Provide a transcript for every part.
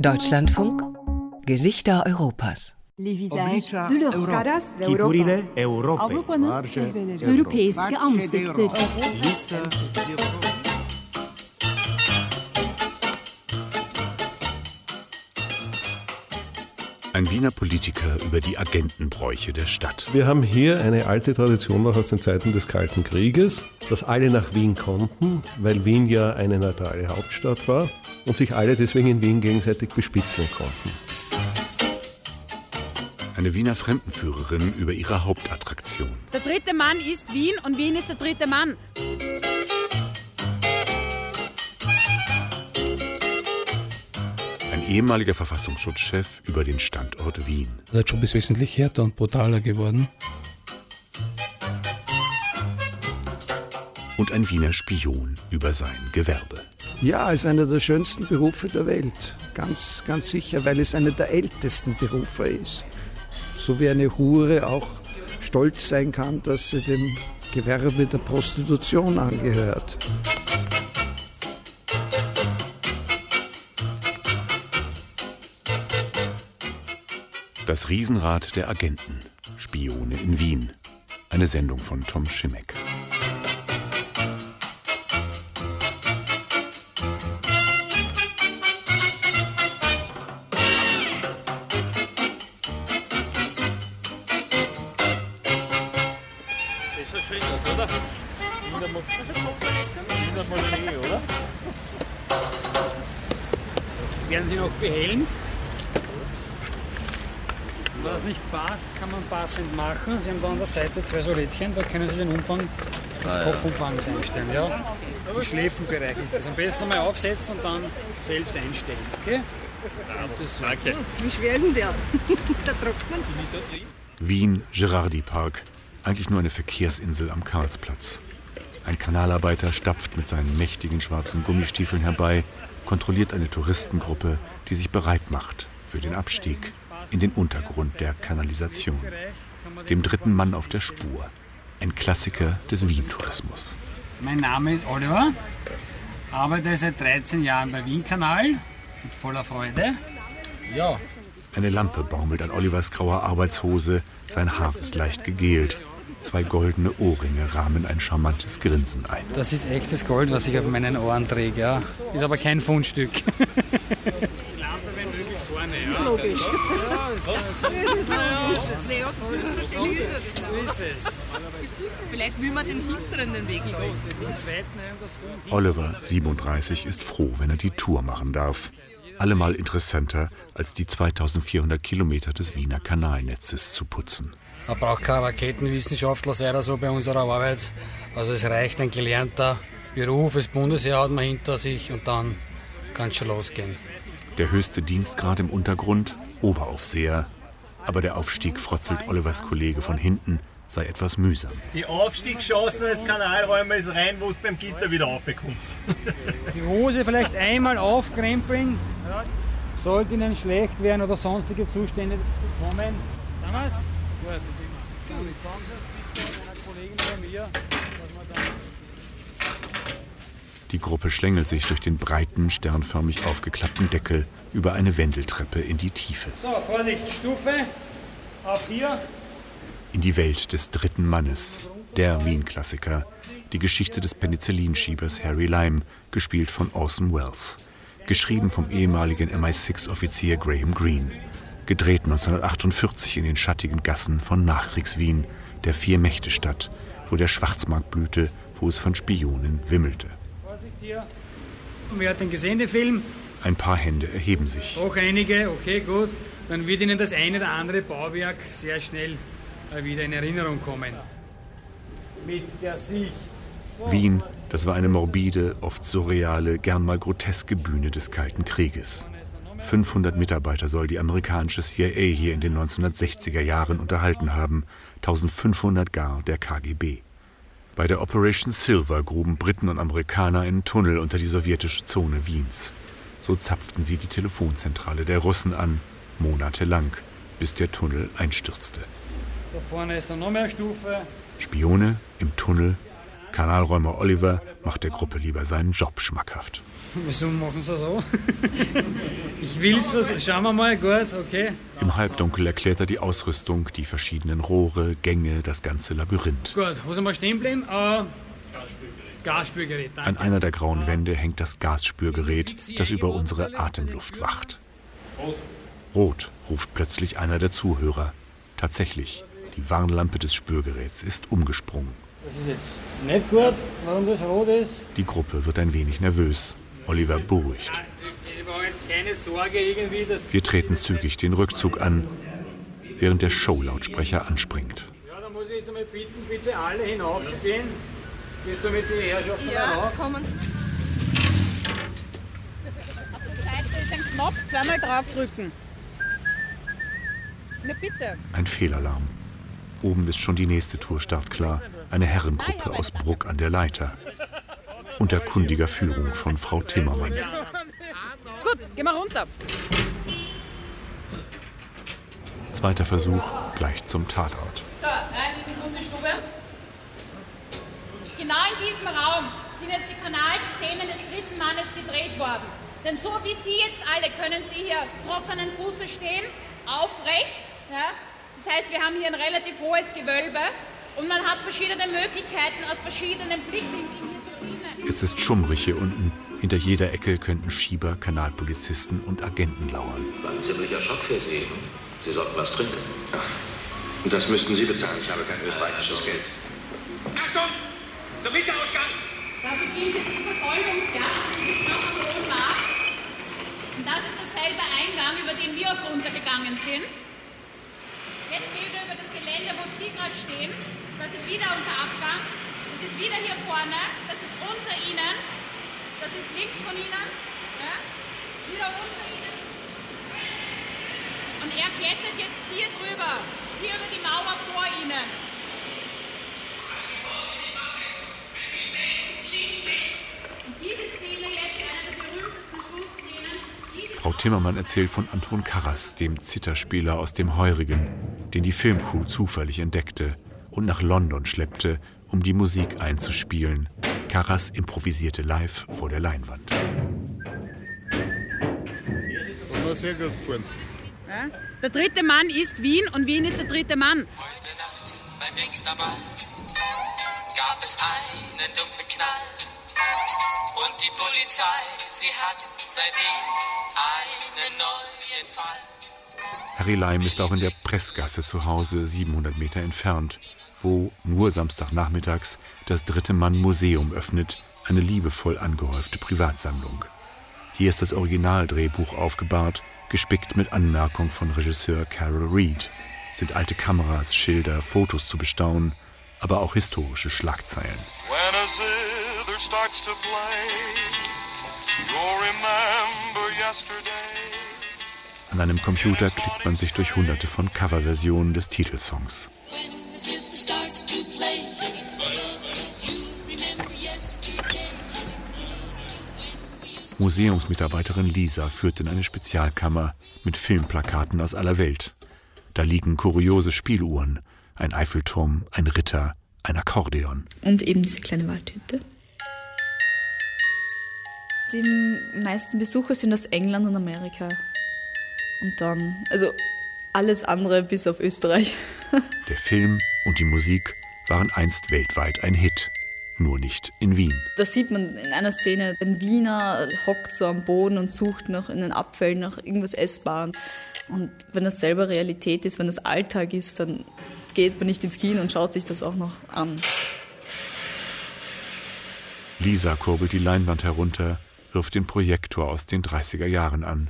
Deutschlandfunk Gesichter Europas. Les visages de l'Europe. Caras d'Europa. Europeiske ansikter. Ein Wiener Politiker über die Agentenbräuche der Stadt. Wir haben hier eine alte Tradition noch aus den Zeiten des Kalten Krieges, dass alle nach Wien konnten, weil Wien ja eine neutrale Hauptstadt war und sich alle deswegen in Wien gegenseitig bespitzeln konnten. Eine Wiener Fremdenführerin über ihre Hauptattraktion. Der dritte Mann ist Wien und Wien ist der dritte Mann. Ein ehemaliger Verfassungsschutzchef über den Standort Wien. Der Job ist wesentlich härter und brutaler geworden. Und ein Wiener Spion über sein Gewerbe. Ja, es ist einer der schönsten Berufe der Welt. Ganz, ganz sicher, weil es einer der ältesten Berufe ist. So wie eine Hure auch stolz sein kann, dass sie dem Gewerbe der Prostitution angehört. Das Riesenrad der Agenten. Spione in Wien. Eine Sendung von Tom Schimmeck. Jetzt werden sie noch behelmt. Wenn das nicht passt, kann man passend machen. Sie haben da an der Seite zwei so Rädchen, da können Sie den Umfang des Kopfumfangs einstellen. Ja? Im Schläfenbereich ist das. Am besten mal aufsetzen und dann selbst einstellen. Okay? Danke. Wie schwer denn der? Der trocknen? Wien, Gerardi-Park. Eigentlich nur eine Verkehrsinsel am Karlsplatz. Ein Kanalarbeiter stapft mit seinen mächtigen schwarzen Gummistiefeln herbei, kontrolliert eine Touristengruppe, die sich bereit macht für den Abstieg in den Untergrund der Kanalisation. Dem dritten Mann auf der Spur. Ein Klassiker des Wien-Tourismus. Mein Name ist Oliver, arbeite seit 13 Jahren bei Wien-Kanal, mit voller Freude. Ja. Eine Lampe baumelt an Olivers grauer Arbeitshose, sein Haar ist leicht gegelt. Zwei goldene Ohrringe rahmen ein charmantes Grinsen ein. Das ist echtes Gold, was ich auf meinen Ohren träge, ja. Ist aber kein Fundstück. Die Lampe, wenn möglich, vorne, ja. Logisch. Ja, das ist logisch. So ist es. Vielleicht will man den hinteren den Weg gehen. Oliver, 37, ist froh, wenn er die Tour machen darf. Allemal interessanter, als die 2400 Kilometer des Wiener Kanalnetzes zu putzen. Man braucht kein Raketenwissenschaftler sein, so bei unserer Arbeit. Also es reicht ein gelernter Beruf, das Bundesheer hat man hinter sich und dann kann es schon losgehen. Der höchste Dienstgrad im Untergrund, Oberaufseher. Aber der Aufstieg, frotzelt Olivers Kollege von hinten, sei etwas mühsam. Die Aufstiegschancen als Kanalräumer ist rein, wo du beim Gitter wieder raufkommst. Die Hose vielleicht einmal aufkrempeln, sollte ihnen schlecht werden oder sonstige Zustände kommen. Sagen wir's? Gut. Die Gruppe schlängelt sich durch den breiten, sternförmig aufgeklappten Deckel über eine Wendeltreppe in die Tiefe. So, Vorsicht, Stufe, ab hier. In die Welt des dritten Mannes, der Wien-Klassiker, die Geschichte des Penicillinschiebers Harry Lime, gespielt von Orson Welles, geschrieben vom ehemaligen MI6-Offizier Graham Greene, gedreht 1948 in den schattigen Gassen von Nachkriegs-Wien, der Vier-Mächte-Stadt, wo der Schwarzmarkt blühte, wo es von Spionen wimmelte. Vorsicht hier. Und wer hat den gesehen, den Film? Ein paar Hände erheben sich. Auch einige, okay, gut. Dann wird Ihnen das eine oder andere Bauwerk sehr schnell wieder in Erinnerung kommen. Mit der Sicht. So. Wien, das war eine morbide, oft surreale, gern mal groteske Bühne des Kalten Krieges. 500 Mitarbeiter soll die amerikanische CIA hier in den 1960er Jahren unterhalten haben, 1500 gar der KGB. Bei der Operation Silver gruben Briten und Amerikaner einen Tunnel unter die sowjetische Zone Wiens. So zapften sie die Telefonzentrale der Russen an, monatelang, bis der Tunnel einstürzte. Da vorne ist dann noch mehr eine Stufe. Spione im Tunnel. Kanalräumer Oliver macht der Gruppe lieber seinen Job schmackhaft. Wieso machen sie so? Ich will's was. Schauen wir mal, gut, okay. Im Halbdunkel erklärt er die Ausrüstung, die verschiedenen Rohre, Gänge, das ganze Labyrinth. Gut, wo sind wir stehen geblieben? Gasspürgerät. Danke. An einer der grauen Wände hängt das Gasspürgerät, das über unsere Atemluft wacht. Rot, ruft plötzlich einer der Zuhörer. Tatsächlich, die Warnlampe des Spürgeräts ist umgesprungen. Das ist jetzt nicht gut, warum das rot ist. Die Gruppe wird ein wenig nervös. Oliver beruhigt. Ich war jetzt keine Sorge irgendwie, dass... Wir treten zügig den Rückzug an, während der Showlautsprecher anspringt. Ja, da muss ich jetzt einmal bitten, bitte alle hinaufzugehen. Gehst du mit den Herrschaften hinauf? Kommen. Auf der Seite ist ein Knopf, zweimal draufdrücken. Na bitte. Ein Fehlalarm. Oben ist schon die nächste Tour startklar. Eine Herrengruppe aus Bruck an der Leiter. Unter kundiger Führung von Frau Timmermann. Gut, gehen wir runter. Zweiter Versuch, gleich zum Tatort. So, rein in die Fundstube. Genau in diesem Raum sind jetzt die Kanalszenen des dritten Mannes gedreht worden. Denn so wie Sie jetzt alle können Sie hier trockenen Fußes stehen, aufrecht. Ja? Das heißt, wir haben hier ein relativ hohes Gewölbe und man hat verschiedene Möglichkeiten, aus verschiedenen Blickwinkeln hier zu filmen. Es ist schummrig hier unten. Hinter jeder Ecke könnten Schieber, Kanalpolizisten und Agenten lauern. War ein ziemlicher Schock für Sie. Sie sollten was trinken. Und das müssten Sie bezahlen. Ich habe kein österreichisches Geld. Achtung! Zum Mitterausgang! Da beginnt jetzt die Verfolgungsjagd. Das ist jetzt noch am Hohen Markt. Und das ist derselbe Eingang, über den wir auch runtergegangen sind. Jetzt gehen wir über das Gelände, wo Sie gerade stehen. Das ist wieder unser Abgang. Das ist wieder hier vorne. Das ist unter Ihnen. Das ist links von Ihnen. Ja? Wieder unter Ihnen. Und er klettert jetzt hier drüber. Hier über die Mauer vor Ihnen. Und diese Szene jetzt, eine der berühmtesten Schlussszenen. Frau Timmermann erzählt von Anton Karas, dem Zitherspieler aus dem Heurigen, den die Filmcrew zufällig entdeckte und nach London schleppte, um die Musik einzuspielen. Karas improvisierte live vor der Leinwand. Das war sehr gut gefallen. Ja? Der dritte Mann ist Wien und Wien ist der dritte Mann. Heute Nacht beim Gangsterball gab es einen dumpfen Knall und die Polizei, sie hat seitdem einen neuen Fall. Harry Lime ist auch in der Pressgasse zu Hause, 700 Meter entfernt, wo nur Samstagnachmittags das dritte Mann Museum öffnet, eine liebevoll angehäufte Privatsammlung. Hier ist das Originaldrehbuch aufgebahrt, gespickt mit Anmerkungen von Regisseur Carol Reed. Sind alte Kameras, Schilder, Fotos zu bestaunen, aber auch historische Schlagzeilen. When a zither starts to play, you'll remember yesterday. An einem Computer klickt man sich durch hunderte von Coverversionen des Titelsongs. Museumsmitarbeiterin Lisa führt in eine Spezialkammer mit Filmplakaten aus aller Welt. Da liegen kuriose Spieluhren, ein Eiffelturm, ein Ritter, ein Akkordeon. Und eben diese kleine Waldhütte. Die meisten Besucher sind aus England und Amerika. Und dann, also alles andere bis auf Österreich. Der Film und die Musik waren einst weltweit ein Hit. Nur nicht in Wien. Da sieht man in einer Szene, ein Wiener hockt so am Boden und sucht noch in den Abfällen nach irgendwas Essbarem. Und wenn das selber Realität ist, wenn das Alltag ist, dann geht man nicht ins Kino und schaut sich das auch noch an. Lisa kurbelt die Leinwand herunter, wirft den Projektor aus den 30er Jahren an.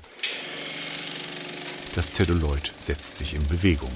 Das Zelluloid setzt sich in Bewegung.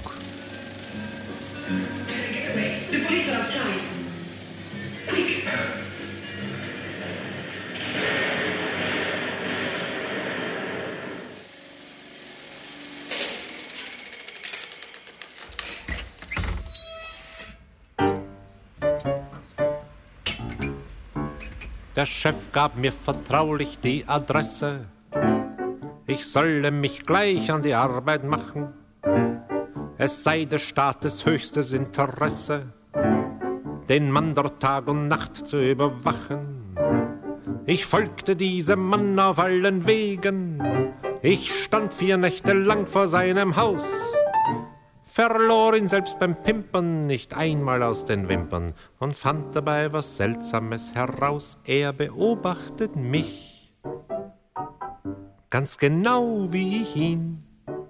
Der Chef gab mir vertraulich die Adresse. Ich solle mich gleich an die Arbeit machen. Es sei des Staates höchstes Interesse, den Mann dort Tag und Nacht zu überwachen. Ich folgte diesem Mann auf allen Wegen. Ich stand 4 Nächte lang vor seinem Haus, verlor ihn selbst beim Pimpern nicht einmal aus den Wimpern und fand dabei was Seltsames heraus. Er beobachtet mich, ganz genau wie ich ihn.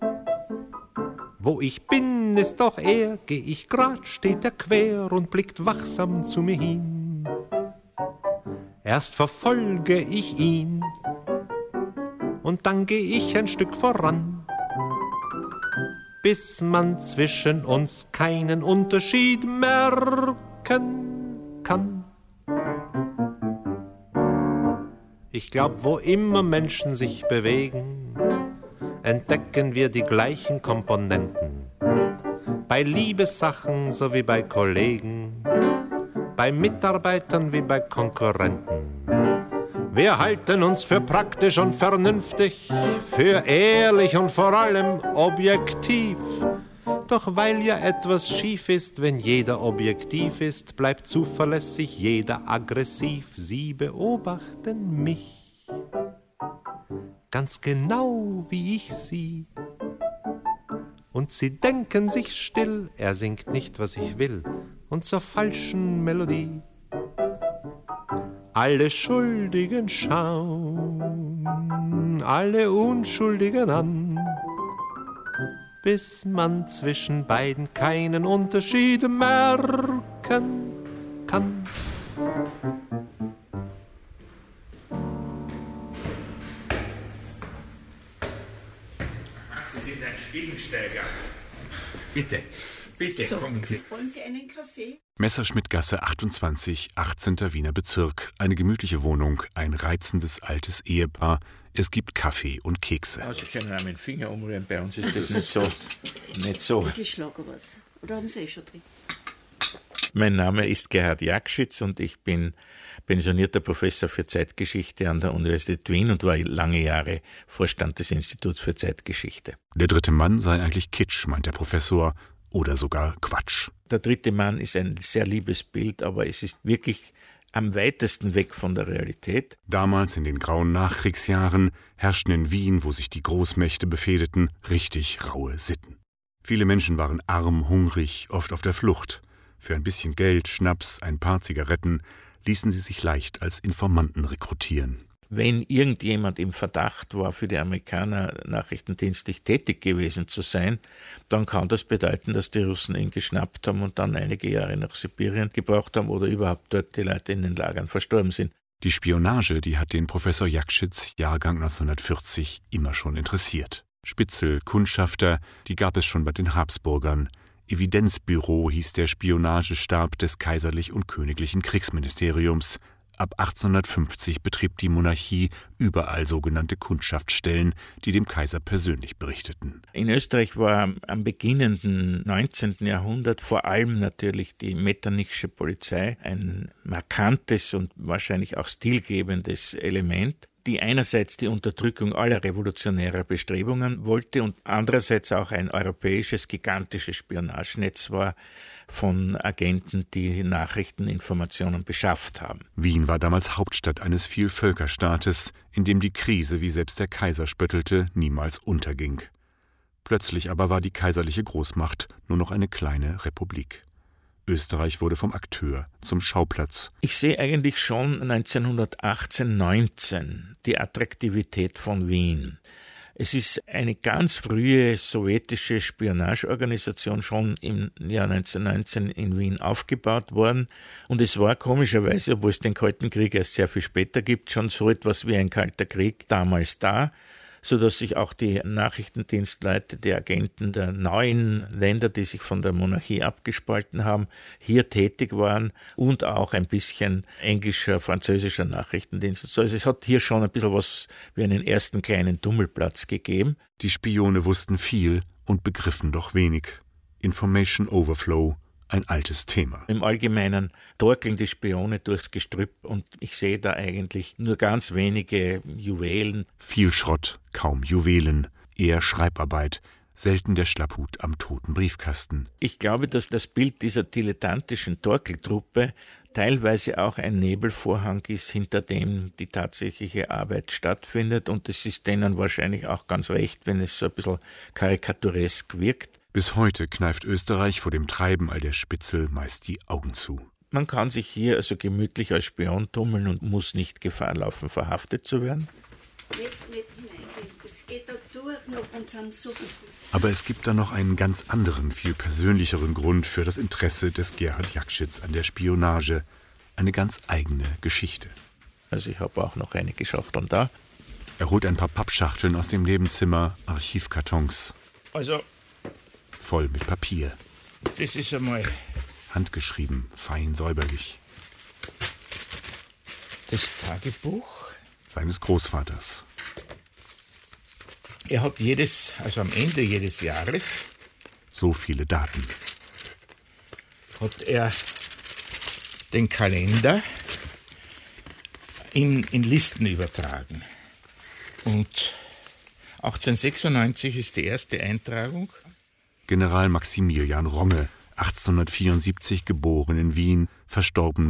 Wo ich bin, ist doch er, geh ich grad, steht er quer und blickt wachsam zu mir hin. Erst verfolge ich ihn und dann geh ich ein Stück voran, bis man zwischen uns keinen Unterschied merken kann. Ich glaub, wo immer Menschen sich bewegen, entdecken wir die gleichen Komponenten. Bei Liebessachen sowie bei Kollegen, bei Mitarbeitern wie bei Konkurrenten. Wir halten uns für praktisch und vernünftig, für ehrlich und vor allem objektiv. Doch weil ja etwas schief ist, wenn jeder objektiv ist, bleibt zuverlässig jeder aggressiv. Sie beobachten mich, ganz genau wie ich sie. Und sie denken sich still, er singt nicht, was ich will, und zur falschen Melodie. Alle Schuldigen schauen alle Unschuldigen an, bis man zwischen beiden keinen Unterschied merken kann. Sie sind ein Stiegensteiger. Bitte, bitte, so, kommen Sie. Wollen Sie einen Kaffee? Messerschmittgasse 28, 18. Wiener Bezirk. Eine gemütliche Wohnung, ein reizendes altes Ehepaar. Es gibt Kaffee und Kekse. Also ich kann auch meinen Finger umrühren, bei uns ist das nicht so. Nicht so. Das ist Schlagerwas. Oder haben Sie schon drin? Mein Name ist Gerhard Jakschitz und ich bin pensionierter Professor für Zeitgeschichte an der Universität Wien und war lange Jahre Vorstand des Instituts für Zeitgeschichte. Der dritte Mann sei eigentlich Kitsch, meint der Professor, oder sogar Quatsch. Der dritte Mann ist ein sehr liebes Bild, aber es ist wirklich am weitesten weg von der Realität. Damals in den grauen Nachkriegsjahren herrschten in Wien, wo sich die Großmächte befehdeten, richtig raue Sitten. Viele Menschen waren arm, hungrig, oft auf der Flucht. Für ein bisschen Geld, Schnaps, ein paar Zigaretten ließen sie sich leicht als Informanten rekrutieren. Wenn irgendjemand im Verdacht war, für die Amerikaner nachrichtendienstlich tätig gewesen zu sein, dann kann das bedeuten, dass die Russen ihn geschnappt haben und dann einige Jahre nach Sibirien gebracht haben oder überhaupt dort die Leute in den Lagern verstorben sind. Die Spionage, die hat den Professor Jakschitz, Jahrgang 1940, immer schon interessiert. Spitzel, Kundschafter, die gab es schon bei den Habsburgern. Evidenzbüro hieß der Spionagestab des Kaiserlich und Königlichen Kriegsministeriums. Ab 1850 betrieb die Monarchie überall sogenannte Kundschaftsstellen, die dem Kaiser persönlich berichteten. In Österreich war am beginnenden 19. Jahrhundert vor allem natürlich die Metternichsche Polizei ein markantes und wahrscheinlich auch stilgebendes Element, die einerseits die Unterdrückung aller revolutionärer Bestrebungen wollte und andererseits auch ein europäisches, gigantisches Spionagenetz war von Agenten, die Nachrichteninformationen beschafft haben. Wien war damals Hauptstadt eines Vielvölkerstaates, in dem die Krise, wie selbst der Kaiser spöttelte, niemals unterging. Plötzlich aber war die kaiserliche Großmacht nur noch eine kleine Republik. Österreich wurde vom Akteur zum Schauplatz. Ich sehe eigentlich schon 1918-19 die Attraktivität von Wien. Es ist eine ganz frühe sowjetische Spionageorganisation schon im Jahr 1919 in Wien aufgebaut worden. Und es war komischerweise, obwohl es den Kalten Krieg erst sehr viel später gibt, schon so etwas wie ein Kalter Krieg damals da, sodass sich auch die Nachrichtendienstleute, die Agenten der neuen Länder, die sich von der Monarchie abgespalten haben, hier tätig waren und auch ein bisschen englischer, französischer Nachrichtendienst. Also es hat hier schon ein bisschen was wie einen ersten kleinen Tummelplatz gegeben. Die Spione wussten viel und begriffen doch wenig. Information Overflow, ein altes Thema. Im Allgemeinen torkeln die Spione durchs Gestrüpp und ich sehe da eigentlich nur ganz wenige Juwelen. Viel Schrott, kaum Juwelen, eher Schreibarbeit. selten der Schlapphut am toten Briefkasten. Ich glaube, dass das Bild dieser dilettantischen Torkeltruppe teilweise auch ein Nebelvorhang ist, hinter dem die tatsächliche Arbeit stattfindet. Und es ist denen wahrscheinlich auch ganz recht, wenn es so ein bisschen karikaturesk wirkt. Bis heute kneift Österreich vor dem Treiben all der Spitzel meist die Augen zu. Man kann sich hier also gemütlich als Spion tummeln und muss nicht Gefahr laufen, verhaftet zu werden. Nicht hineingehen, das geht da durch noch und sind so. Aber es gibt da noch einen ganz anderen, viel persönlicheren Grund für das Interesse des Gerhard Jakschitz an der Spionage. Eine ganz eigene Geschichte. Also ich habe auch noch einige Schachteln da. Er holt ein paar Pappschachteln aus dem Nebenzimmer, Archivkartons. Also voll mit Papier. Das ist einmal handgeschrieben, fein säuberlich. Das Tagebuch seines Großvaters. Er hat am Ende jedes Jahres, so viele Daten, hat er den Kalender in Listen übertragen. Und 1896 ist die erste Eintragung. General Maximilian Ronge, 1874 geboren in Wien, verstorben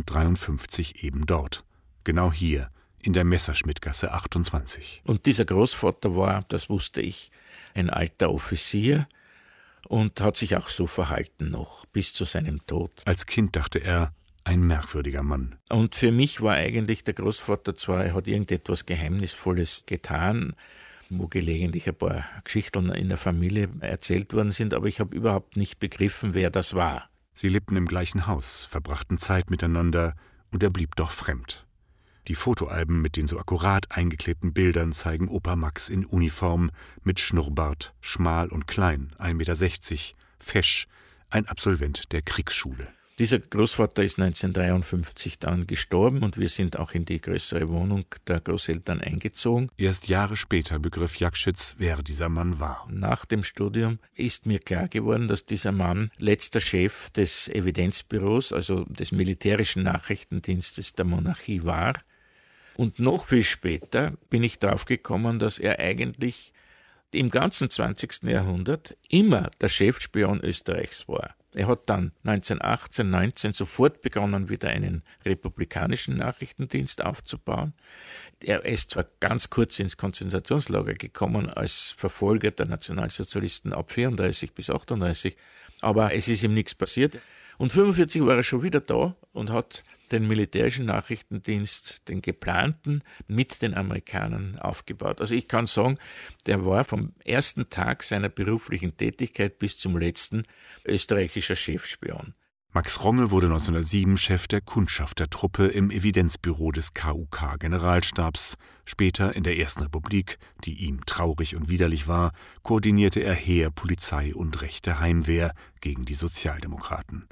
1953 eben dort. Genau hier, in der Messerschmittgasse 28. Und dieser Großvater war, das wusste ich, ein alter Offizier und hat sich auch so verhalten noch, bis zu seinem Tod. Als Kind dachte er, ein merkwürdiger Mann. Und für mich war eigentlich der Großvater zwar, er hat irgendetwas Geheimnisvolles getan, wo gelegentlich ein paar Geschichten in der Familie erzählt worden sind, aber ich habe überhaupt nicht begriffen, wer das war. Sie lebten im gleichen Haus, verbrachten Zeit miteinander und er blieb doch fremd. Die Fotoalben mit den so akkurat eingeklebten Bildern zeigen Opa Max in Uniform, mit Schnurrbart, schmal und klein, 1,60 Meter, fesch, ein Absolvent der Kriegsschule. Dieser Großvater ist 1953 dann gestorben und wir sind auch in die größere Wohnung der Großeltern eingezogen. Erst Jahre später begriff Jakschitz, wer dieser Mann war. Nach dem Studium ist mir klar geworden, dass dieser Mann letzter Chef des Evidenzbüros, also des militärischen Nachrichtendienstes der Monarchie war. Und noch viel später bin ich drauf gekommen, dass er eigentlich im ganzen 20. Jahrhundert immer der Chefspion Österreichs war. Er hat dann 1918, 19 sofort begonnen, wieder einen republikanischen Nachrichtendienst aufzubauen. Er ist zwar ganz kurz ins Konzentrationslager gekommen als Verfolger der Nationalsozialisten ab 34 bis 38, aber es ist ihm nichts passiert. Und 1945 war er schon wieder da und hat den militärischen Nachrichtendienst, den geplanten, mit den Amerikanern aufgebaut. Also ich kann sagen, der war vom ersten Tag seiner beruflichen Tätigkeit bis zum letzten österreichischer Chefspion. Max Ronge wurde 1907 Chef der Kundschaftertruppe im Evidenzbüro des KUK-Generalstabs. Später in der Ersten Republik, die ihm traurig und widerlich war, koordinierte er Heer, Polizei und rechte Heimwehr gegen die Sozialdemokraten.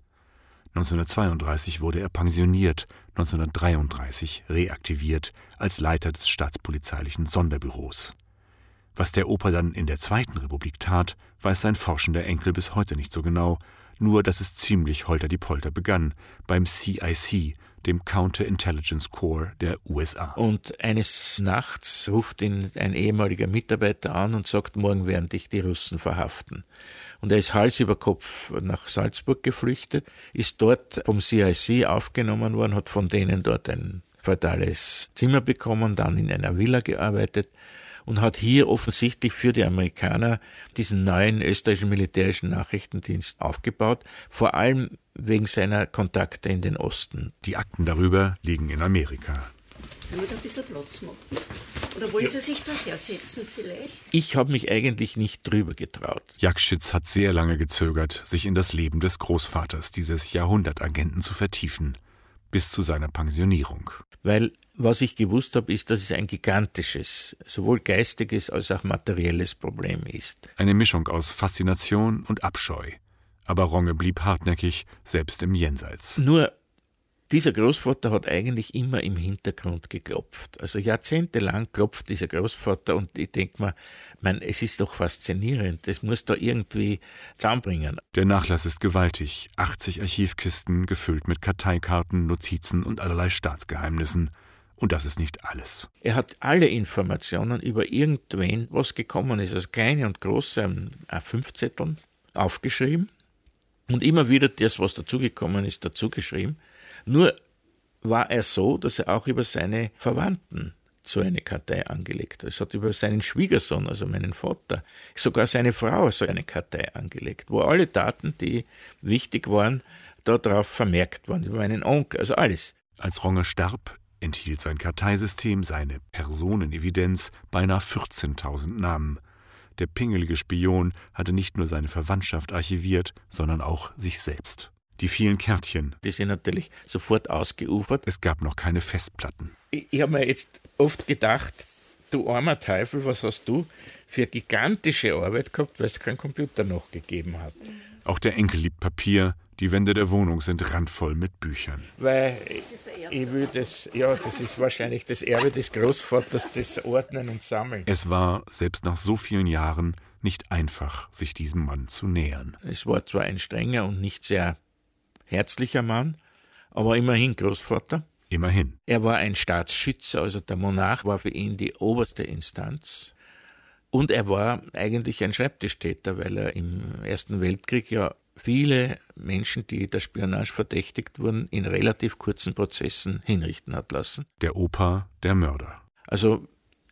1932 wurde er pensioniert, 1933 reaktiviert als Leiter des staatspolizeilichen Sonderbüros. Was der Opa dann in der Zweiten Republik tat, weiß sein forschender Enkel bis heute nicht so genau, nur dass es ziemlich holter-die-Polter begann, beim CIC, dem Counterintelligence Corps der USA. Und eines Nachts ruft ihn ein ehemaliger Mitarbeiter an und sagt, morgen werden dich die Russen verhaften. Und er ist Hals über Kopf nach Salzburg geflüchtet, ist dort vom CIC aufgenommen worden, hat von denen dort ein feudales Zimmer bekommen, dann in einer Villa gearbeitet und hat hier offensichtlich für die Amerikaner diesen neuen österreichischen militärischen Nachrichtendienst aufgebaut, vor allem wegen seiner Kontakte in den Osten. Die Akten darüber liegen in Amerika. Können wir da ein bisschen Platz machen? Oder wollen Sie sich da hersetzen vielleicht? Ich habe mich eigentlich nicht drüber getraut. Jakschitz hat sehr lange gezögert, sich in das Leben des Großvaters, dieses Jahrhundertagenten, zu vertiefen, bis zu seiner Pensionierung. Weil was ich gewusst habe, ist, dass es ein gigantisches, sowohl geistiges als auch materielles Problem ist. Eine Mischung aus Faszination und Abscheu. Aber Ronge blieb hartnäckig, selbst im Jenseits. Nur dieser Großvater hat eigentlich immer im Hintergrund geklopft. Also jahrzehntelang klopft dieser Großvater und ich denke mir, es ist doch faszinierend, das muss da irgendwie zusammenbringen. Der Nachlass ist gewaltig, 80 Archivkisten gefüllt mit Karteikarten, Notizen und allerlei Staatsgeheimnissen. Und das ist nicht alles. Er hat alle Informationen über irgendwen, was gekommen ist, also kleine und große A5-Zetteln aufgeschrieben und immer wieder das, was dazugekommen ist, dazugeschrieben. Nur war er so, dass er auch über seine Verwandten so eine Kartei angelegt hat. Es hat über seinen Schwiegersohn, also meinen Vater, sogar seine Frau so eine Kartei angelegt, wo alle Daten, die wichtig waren, darauf vermerkt waren, über meinen Onkel, also alles. Als Ronger starb, enthielt sein Karteisystem, seine Personenevidenz, beinahe 14.000 Namen. Der pingelige Spion hatte nicht nur seine Verwandtschaft archiviert, sondern auch sich selbst. Die vielen Kärtchen. Die sind natürlich sofort ausgeufert. Es gab noch keine Festplatten. Ich habe mir jetzt oft gedacht, du armer Teufel, was hast du für gigantische Arbeit gehabt, weil es keinen Computer noch gegeben hat. Auch der Enkel liebt Papier. Die Wände der Wohnung sind randvoll mit Büchern. Weil ich will das ist wahrscheinlich das Erbe des Großvaters, das Ordnen und Sammeln. Es war, selbst nach so vielen Jahren, nicht einfach, sich diesem Mann zu nähern. Es war zwar ein strenger und nicht sehr herzlicher Mann, aber immerhin Großvater. Immerhin. Er war ein Staatsschützer, also der Monarch war für ihn die oberste Instanz. Und er war eigentlich ein Schreibtischtäter, weil er im Ersten Weltkrieg ja viele Menschen, die der Spionage verdächtigt wurden, in relativ kurzen Prozessen hinrichten hat lassen. Der Opa, der Mörder. Also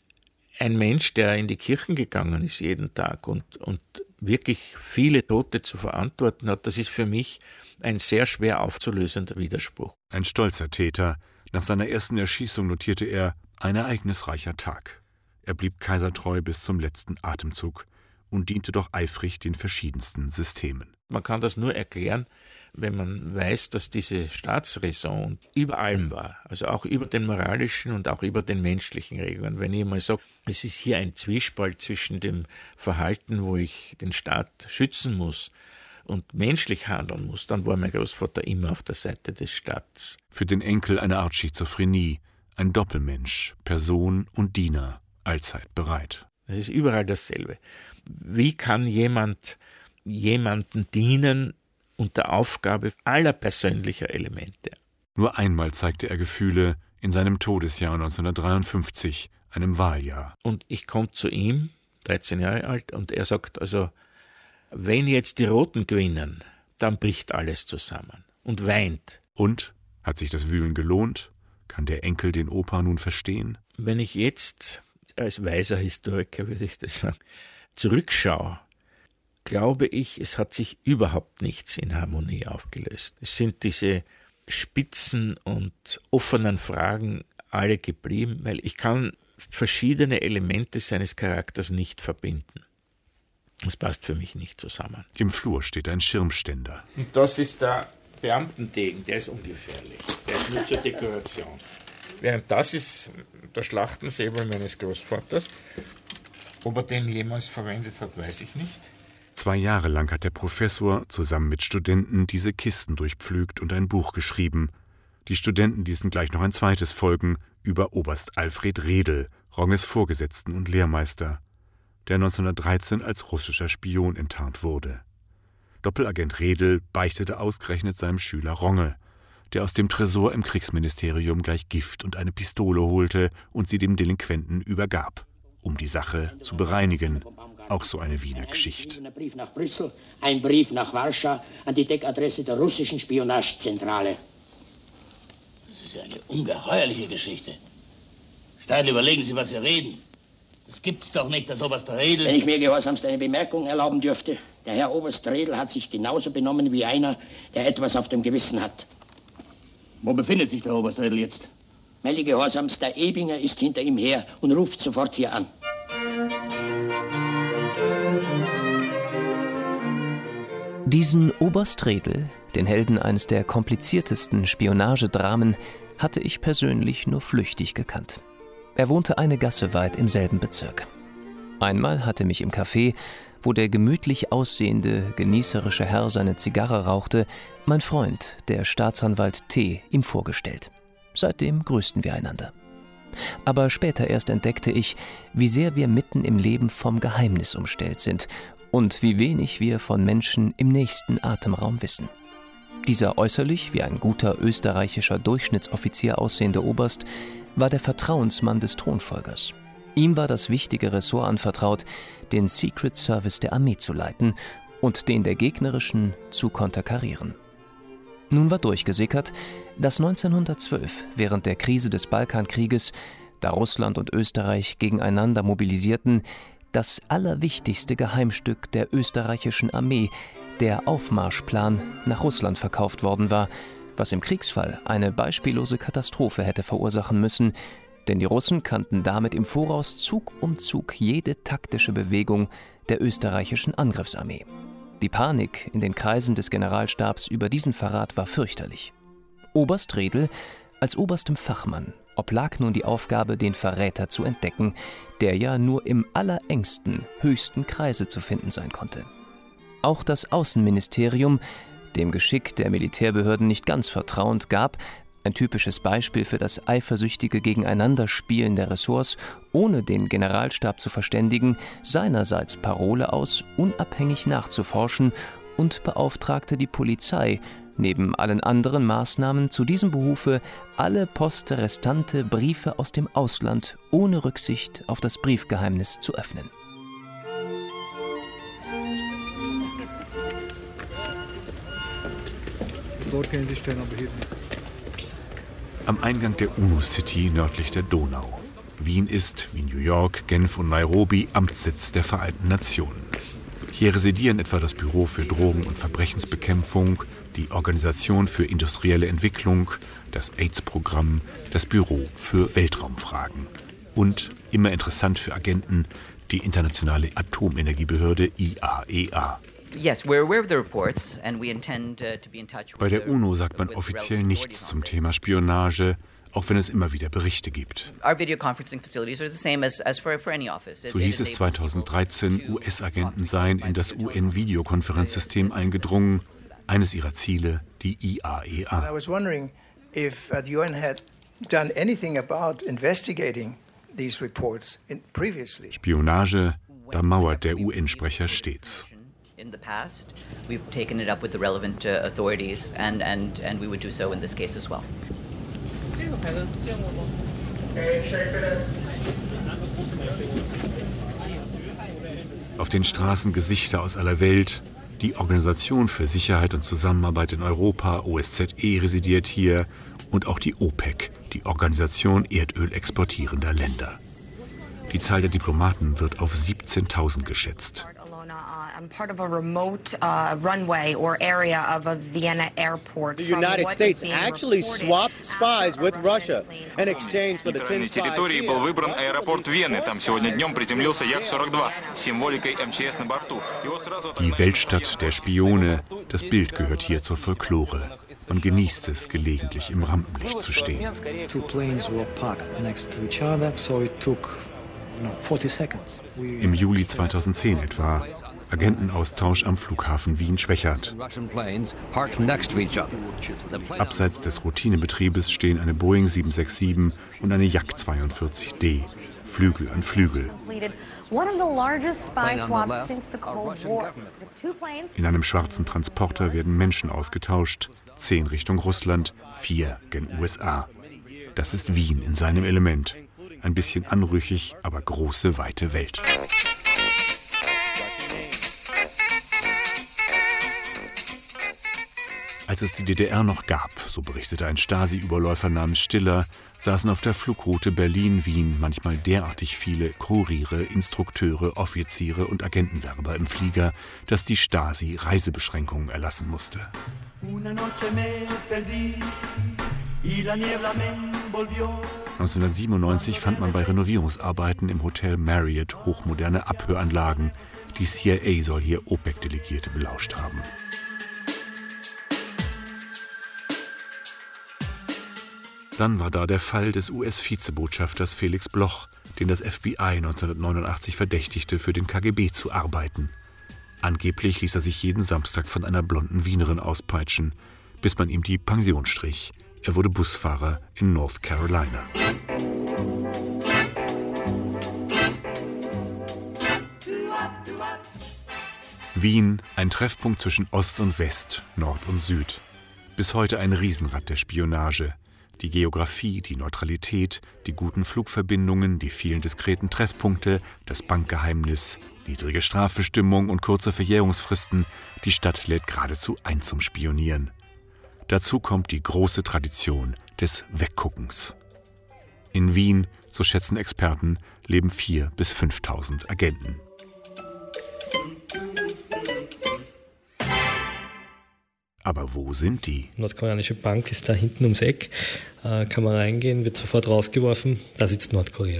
ein Mensch, der in die Kirchen gegangen ist jeden Tag und wirklich viele Tote zu verantworten hat, das ist für mich ein sehr schwer aufzulösender Widerspruch. Ein stolzer Täter. Nach seiner ersten Erschießung notierte er: ein ereignisreicher Tag. Er blieb kaisertreu bis zum letzten Atemzug und diente doch eifrig den verschiedensten Systemen. Man kann das nur erklären, wenn man weiß, dass diese Staatsräson über allem war, also auch über den moralischen und auch über den menschlichen Regeln. Wenn ich mal sage, es ist hier ein Zwiespalt zwischen dem Verhalten, wo ich den Staat schützen muss und menschlich handeln muss, dann war mein Großvater immer auf der Seite des Staates. Für den Enkel eine Art Schizophrenie, ein Doppelmensch, Person und Diener, allzeit bereit. Es ist überall dasselbe. Wie kann jemand jemanden dienen unter Aufgabe aller persönlicher Elemente? Nur einmal zeigte er Gefühle in seinem Todesjahr 1953, einem Wahljahr. Und ich komme zu ihm, 13 Jahre alt, und er sagt also, wenn jetzt die Roten gewinnen, dann bricht alles zusammen, und weint. Und? Hat sich das Wühlen gelohnt? Kann der Enkel den Opa nun verstehen? Wenn ich jetzt als weiser Historiker, würde ich das sagen, zurückschaue, glaube ich, es hat sich überhaupt nichts in Harmonie aufgelöst. Es sind diese spitzen und offenen Fragen alle geblieben, weil ich kann verschiedene Elemente seines Charakters nicht verbinden. Das passt für mich nicht zusammen. Im Flur steht ein Schirmständer. Und das ist der Beamtendegen, der ist ungefährlich. Der ist nur zur Dekoration. Während das ist der Schlachtensäbel meines Großvaters. Ob er den jemals verwendet hat, weiß ich nicht. 2 Jahre lang hat der Professor zusammen mit Studenten diese Kisten durchpflügt und ein Buch geschrieben. Die Studenten ließen gleich noch ein zweites folgen über Oberst Alfred Redl, Ronges Vorgesetzten und Lehrmeister, der 1913 als russischer Spion enttarnt wurde. Doppelagent Redl beichtete ausgerechnet seinem Schüler Ronge, der aus dem Tresor im Kriegsministerium gleich Gift und eine Pistole holte und sie dem Delinquenten übergab, um die Sache zu bereinigen. Auch so eine Wiener Geschichte. Ein Brief nach Brüssel, ein Brief nach Warschau an die Deckadresse der russischen Spionagezentrale. Das ist ja eine ungeheuerliche Geschichte. Steidl, überlegen Sie, was Sie reden. Das gibt's doch nicht, dass Oberst Redl... Wenn ich mir gehorsamst eine Bemerkung erlauben dürfte, der Herr Oberst Redl hat sich genauso benommen wie einer, der etwas auf dem Gewissen hat. Wo befindet sich der Oberst Redl jetzt? Meine gehorsamst, der Ebinger ist hinter ihm her und ruft sofort hier an. Diesen Oberst Redl, den Helden eines der kompliziertesten Spionagedramen, hatte ich persönlich nur flüchtig gekannt. Er wohnte eine Gasse weit im selben Bezirk. Einmal hatte mich im Café, wo der gemütlich aussehende, genießerische Herr seine Zigarre rauchte, mein Freund, der Staatsanwalt T., ihm vorgestellt. Seitdem grüßten wir einander. Aber später erst entdeckte ich, wie sehr wir mitten im Leben vom Geheimnis umstellt sind und wie wenig wir von Menschen im nächsten Atemraum wissen. Dieser äußerlich wie ein guter österreichischer Durchschnittsoffizier aussehende Oberst war der Vertrauensmann des Thronfolgers. Ihm war das wichtige Ressort anvertraut, den Secret Service der Armee zu leiten und den der gegnerischen zu konterkarieren. Nun war durchgesickert, dass 1912 während der Krise des Balkankrieges, da Russland und Österreich gegeneinander mobilisierten, das allerwichtigste Geheimstück der österreichischen Armee, der Aufmarschplan, nach Russland verkauft worden war, was im Kriegsfall eine beispiellose Katastrophe hätte verursachen müssen, denn die Russen kannten damit im Voraus Zug um Zug jede taktische Bewegung der österreichischen Angriffsarmee. Die Panik in den Kreisen des Generalstabs über diesen Verrat war fürchterlich. Oberst Redl als oberstem Fachmann oblag nun die Aufgabe, den Verräter zu entdecken, der ja nur im allerengsten, höchsten Kreise zu finden sein konnte. Auch das Außenministerium, dem Geschick der Militärbehörden nicht ganz vertrauend, gab, ein typisches Beispiel für das eifersüchtige Gegeneinanderspielen der Ressorts, ohne den Generalstab zu verständigen, seinerseits Parole aus, unabhängig nachzuforschen und beauftragte die Polizei, neben allen anderen Maßnahmen zu diesem Behufe alle poste restante Briefe aus dem Ausland ohne Rücksicht auf das Briefgeheimnis zu öffnen. Dort können Sie stellen, aber hier nicht. Am Eingang der UNO-City nördlich der Donau. Wien ist, wie New York, Genf und Nairobi, Amtssitz der Vereinten Nationen. Hier residieren etwa das Büro für Drogen- und Verbrechensbekämpfung, die Organisation für industrielle Entwicklung, das AIDS-Programm, das Büro für Weltraumfragen. Und, immer interessant für Agenten, die internationale Atomenergiebehörde IAEA. Bei der UNO sagt man offiziell nichts zum Thema Spionage, auch wenn es immer wieder Berichte gibt. So hieß es 2013, US-Agenten seien in das UN-Videokonferenzsystem eingedrungen. Eines ihrer Ziele, die IAEA. Spionage, da mauert der UN-Sprecher stets. In the past, we've taken it up with the relevant authorities, and we would do so in this case as well. Auf den Straßen Gesichter aus aller Welt. Die Organisation für Sicherheit und Zusammenarbeit in Europa, OSZE, residiert hier. Und auch die OPEC, die Organisation Erdöl exportierender Länder. Die Zahl der Diplomaten wird auf 17.000 geschätzt. I'm part of a remote runway or area of a Vienna airport. The United States actually swapped spies with Russia in exchange for the 10 spies. Территории был выбран аэропорт Вены. Там сегодня днем приземлился Як-42 с символикой МЧС на борту. Die Weltstadt der Spione, das Bild gehört hier zur Folklore. Man genießt es, gelegentlich im Rampenlicht zu stehen. Two planes were parked next to each other, so it took 40 seconds. Im Juli 2010 etwa. Agentenaustausch am Flughafen Wien-Schwechat. Abseits des Routinebetriebes stehen eine Boeing 767 und eine Jak-42D, Flügel an Flügel. In einem schwarzen Transporter werden Menschen ausgetauscht, 10 Richtung Russland, 4 gen USA. Das ist Wien in seinem Element. Ein bisschen anrüchig, aber große, weite Welt. Als es die DDR noch gab, so berichtete ein Stasi-Überläufer namens Stiller, saßen auf der Flugroute Berlin-Wien manchmal derartig viele Kuriere, Instrukteure, Offiziere und Agentenwerber im Flieger, dass die Stasi Reisebeschränkungen erlassen musste. 1997 fand man bei Renovierungsarbeiten im Hotel Marriott hochmoderne Abhöranlagen. Die CIA soll hier OPEC-Delegierte belauscht haben. Dann war da der Fall des US-Vizebotschafters Felix Bloch, den das FBI 1989 verdächtigte, für den KGB zu arbeiten. Angeblich ließ er sich jeden Samstag von einer blonden Wienerin auspeitschen, bis man ihm die Pension strich. Er wurde Busfahrer in North Carolina. Wien, ein Treffpunkt zwischen Ost und West, Nord und Süd. Bis heute ein Riesenrad der Spionage. Die Geografie, die Neutralität, die guten Flugverbindungen, die vielen diskreten Treffpunkte, das Bankgeheimnis, niedrige Strafbestimmung und kurze Verjährungsfristen. Die Stadt lädt geradezu ein zum Spionieren. Dazu kommt die große Tradition des Wegguckens. In Wien, so schätzen Experten, leben 4.000 bis 5.000 Agenten. Aber wo sind die? Die nordkoreanische Bank ist da hinten ums Eck. Kann man reingehen, wird sofort rausgeworfen. Da sitzt Nordkorea.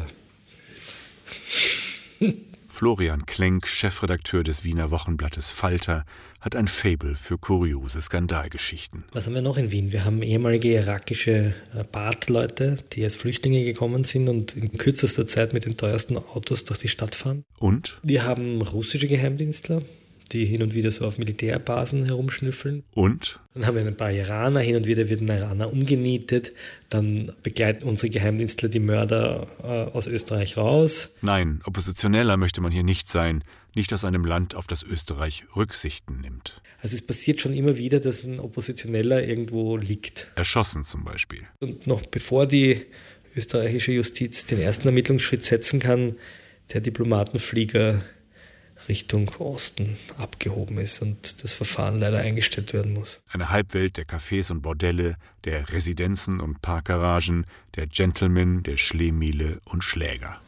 Florian Klenk, Chefredakteur des Wiener Wochenblattes Falter, hat ein Faible für kuriose Skandalgeschichten. Was haben wir noch in Wien? Wir haben ehemalige irakische Baath-Leute, die als Flüchtlinge gekommen sind und in kürzester Zeit mit den teuersten Autos durch die Stadt fahren. Und? Wir haben russische Geheimdienstler, die hin und wieder so auf Militärbasen herumschnüffeln. Und? Dann haben wir ein paar Iraner, hin und wieder wird ein Iraner umgenietet. Dann begleiten unsere Geheimdienstler die Mörder aus Österreich raus. Nein, Oppositioneller möchte man hier nicht sein. Nicht aus einem Land, auf das Österreich Rücksichten nimmt. Also es passiert schon immer wieder, dass ein Oppositioneller irgendwo liegt. Erschossen zum Beispiel. Und noch bevor die österreichische Justiz den ersten Ermittlungsschritt setzen kann, der Diplomatenflieger Richtung Osten abgehoben ist und das Verfahren leider eingestellt werden muss. Eine Halbwelt der Cafés und Bordelle, der Residenzen und Parkgaragen, der Gentlemen, der Schlemihle und Schläger.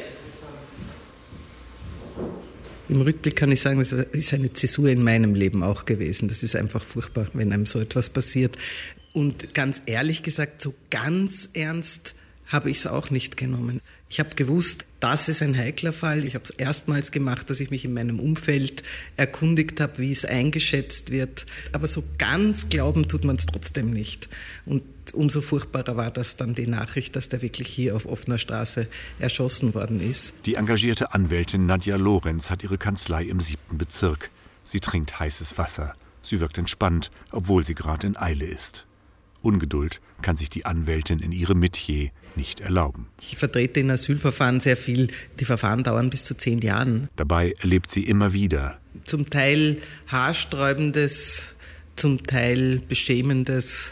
Im Rückblick kann ich sagen, das ist eine Zäsur in meinem Leben auch gewesen. Das ist einfach furchtbar, wenn einem so etwas passiert. Und ganz ehrlich gesagt, so ganz ernst habe ich es auch nicht genommen. Ich habe gewusst, das ist ein heikler Fall. Ich habe es erstmals gemacht, dass ich mich in meinem Umfeld erkundigt habe, wie es eingeschätzt wird. Aber so ganz glauben tut man es trotzdem nicht. Und umso furchtbarer war das dann die Nachricht, dass der wirklich hier auf offener Straße erschossen worden ist. Die engagierte Anwältin Nadja Lorenz hat ihre Kanzlei im 7. Bezirk. Sie trinkt heißes Wasser. Sie wirkt entspannt, obwohl sie gerade in Eile ist. Ungeduld kann sich die Anwältin in ihrem Metier nicht erlauben. Ich vertrete in Asylverfahren sehr viel. Die Verfahren dauern bis zu 10 Jahren. Dabei erlebt sie immer wieder. Zum Teil Haarsträubendes, zum Teil Beschämendes.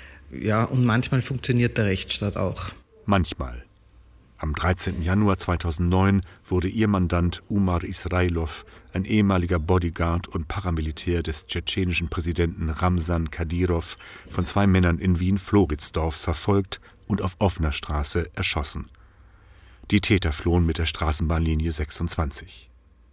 Ja, und manchmal funktioniert der Rechtsstaat auch. Manchmal. Am 13. Januar 2009 wurde ihr Mandant Umar Israilov, ein ehemaliger Bodyguard und Paramilitär des tschetschenischen Präsidenten Ramsan Kadyrov, von 2 Männern in Wien-Floridsdorf verfolgt und auf offener Straße erschossen. Die Täter flohen mit der Straßenbahnlinie 26.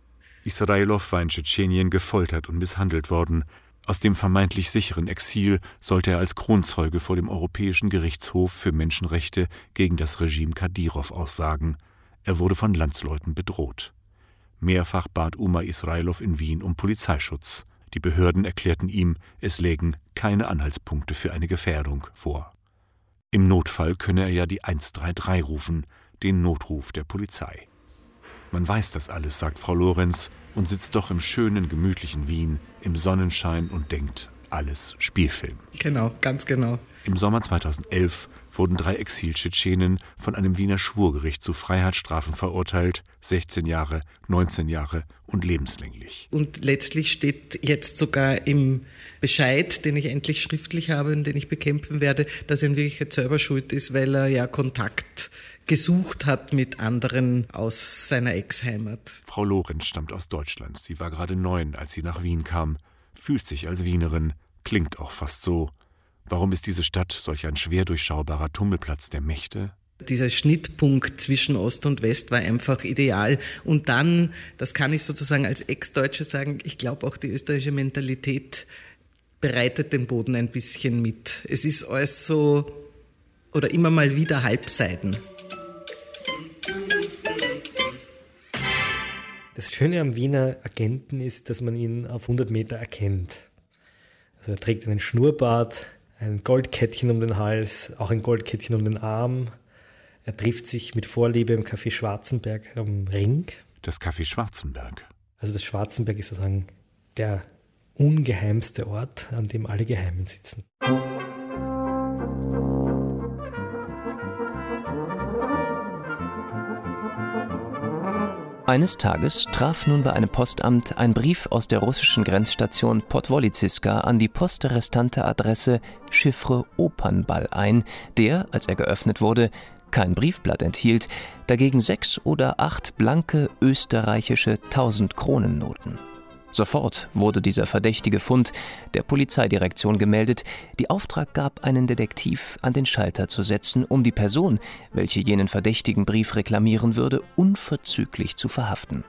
Israilov war in Tschetschenien gefoltert und misshandelt worden. Aus dem vermeintlich sicheren Exil sollte er als Kronzeuge vor dem Europäischen Gerichtshof für Menschenrechte gegen das Regime Kadyrov aussagen. Er wurde von Landsleuten bedroht. Mehrfach bat Umar Israilov in Wien um Polizeischutz. Die Behörden erklärten ihm, es lägen keine Anhaltspunkte für eine Gefährdung vor. Im Notfall könne er ja die 133 rufen, den Notruf der Polizei. Man weiß das alles, sagt Frau Lorenz, und sitzt doch im schönen, gemütlichen Wien im Sonnenschein und denkt, alles Spielfilm. Genau, ganz genau. Im Sommer 2011 wurden 3 Exil-Tschetschenen von einem Wiener Schwurgericht zu Freiheitsstrafen verurteilt, 16 Jahre, 19 Jahre und lebenslänglich. Und letztlich steht jetzt sogar im Bescheid, den ich endlich schriftlich habe und den ich bekämpfen werde, dass er in Wirklichkeit selber schuld ist, weil er ja Kontakt gesucht hat mit anderen aus seiner Ex-Heimat. Frau Lorenz stammt aus Deutschland. Sie war gerade 9, als sie nach Wien kam, fühlt sich als Wienerin, klingt auch fast so. Warum ist diese Stadt solch ein schwer durchschaubarer Tummelplatz der Mächte? Dieser Schnittpunkt zwischen Ost und West war einfach ideal. Und dann, das kann ich sozusagen als Ex-Deutsche sagen, ich glaube auch die österreichische Mentalität bereitet den Boden ein bisschen mit. Es ist alles so, oder immer mal wieder Halbseiten. Das Schöne am Wiener Agenten ist, dass man ihn auf 100 Meter erkennt. Also er trägt einen Schnurrbart, ein Goldkettchen um den Hals, auch ein Goldkettchen um den Arm. Er trifft sich mit Vorliebe im Café Schwarzenberg am Ring. Das Café Schwarzenberg? Also das Schwarzenberg ist sozusagen der ungeheimste Ort, an dem alle Geheimen sitzen. Eines Tages traf nun bei einem Postamt ein Brief aus der russischen Grenzstation Podwoliziska an die postrestante Adresse Chiffre Opernball ein, der, als er geöffnet wurde, kein Briefblatt enthielt, dagegen 6 oder 8 blanke österreichische 1000-Kronen-Noten. Sofort wurde dieser verdächtige Fund der Polizeidirektion gemeldet, die Auftrag gab, einen Detektiv an den Schalter zu setzen, um die Person, welche jenen verdächtigen Brief reklamieren würde, unverzüglich zu verhaften.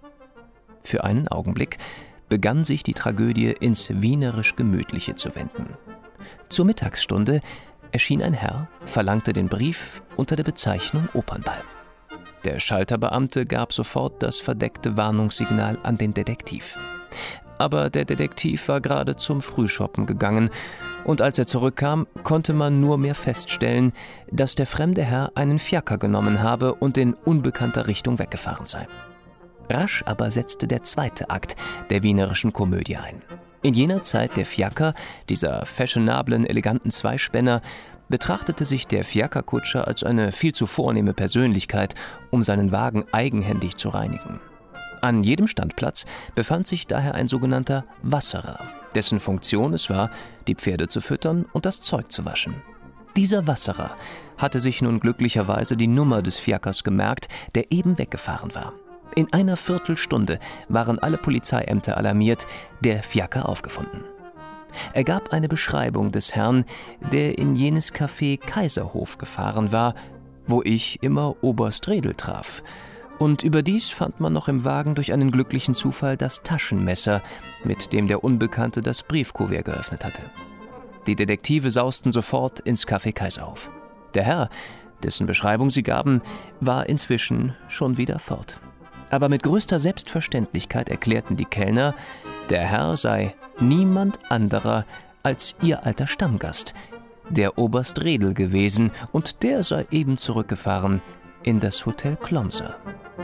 Für einen Augenblick begann sich die Tragödie ins wienerisch-gemütliche zu wenden. Zur Mittagsstunde erschien ein Herr, verlangte den Brief unter der Bezeichnung Opernball. Der Schalterbeamte gab sofort das verdeckte Warnungssignal an den Detektiv. Aber der Detektiv war gerade zum Frühshoppen gegangen, und als er zurückkam, konnte man nur mehr feststellen, dass der fremde Herr einen Fiaker genommen habe und in unbekannter Richtung weggefahren sei. Rasch aber setzte der zweite Akt der wienerischen Komödie ein. In jener Zeit der Fiaker, dieser fashionablen, eleganten Zweispänner, betrachtete sich der Fiakerkutscher als eine viel zu vornehme Persönlichkeit, um seinen Wagen eigenhändig zu reinigen. An jedem Standplatz befand sich daher ein sogenannter Wasserer, dessen Funktion es war, die Pferde zu füttern und das Zeug zu waschen. Dieser Wasserer hatte sich nun glücklicherweise die Nummer des Fiakers gemerkt, der eben weggefahren war. In einer Viertelstunde waren alle Polizeiämter alarmiert, der Fiaker aufgefunden. Er gab eine Beschreibung des Herrn, der in jenes Café Kaiserhof gefahren war, wo ich immer Oberst Redl traf. Und überdies fand man noch im Wagen durch einen glücklichen Zufall das Taschenmesser, mit dem der Unbekannte das Briefkuvert geöffnet hatte. Die Detektive sausten sofort ins Café Kaiserhof. Der Herr, dessen Beschreibung sie gaben, war inzwischen schon wieder fort. Aber mit größter Selbstverständlichkeit erklärten die Kellner, der Herr sei niemand anderer als ihr alter Stammgast, der Oberst Redl gewesen, und der sei eben zurückgefahren in das Hotel Klomser.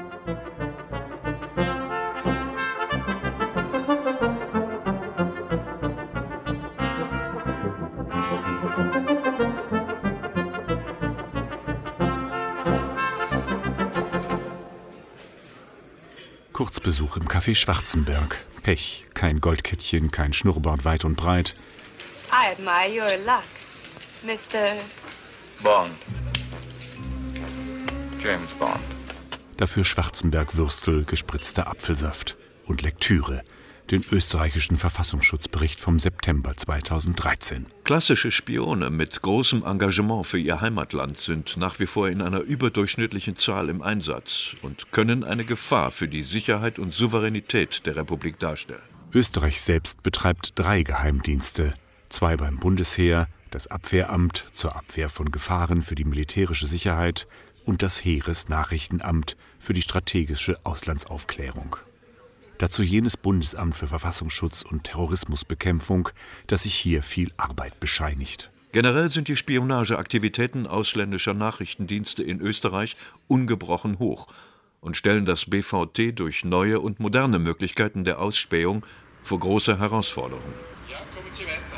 Kurzbesuch im Café Schwarzenberg. Pech, kein Goldkettchen, kein Schnurrbart weit und breit. I admire your luck, Mr. Bond. James Bond. Dafür Schwarzenberg-Würstel, gespritzter Apfelsaft und Lektüre. Den österreichischen Verfassungsschutzbericht vom September 2013. Klassische Spione mit großem Engagement für ihr Heimatland sind nach wie vor in einer überdurchschnittlichen Zahl im Einsatz und können eine Gefahr für die Sicherheit und Souveränität der Republik darstellen. Österreich selbst betreibt 3 Geheimdienste. 2 beim Bundesheer, das Abwehramt zur Abwehr von Gefahren für die militärische Sicherheit und das Heeresnachrichtenamt für die strategische Auslandsaufklärung. Dazu jenes Bundesamt für Verfassungsschutz und Terrorismusbekämpfung, das sich hier viel Arbeit bescheinigt. Generell sind die Spionageaktivitäten ausländischer Nachrichtendienste in Österreich ungebrochen hoch und stellen das BVT durch neue und moderne Möglichkeiten der Ausspähung vor große Herausforderungen. Ja, kommen Sie weiter.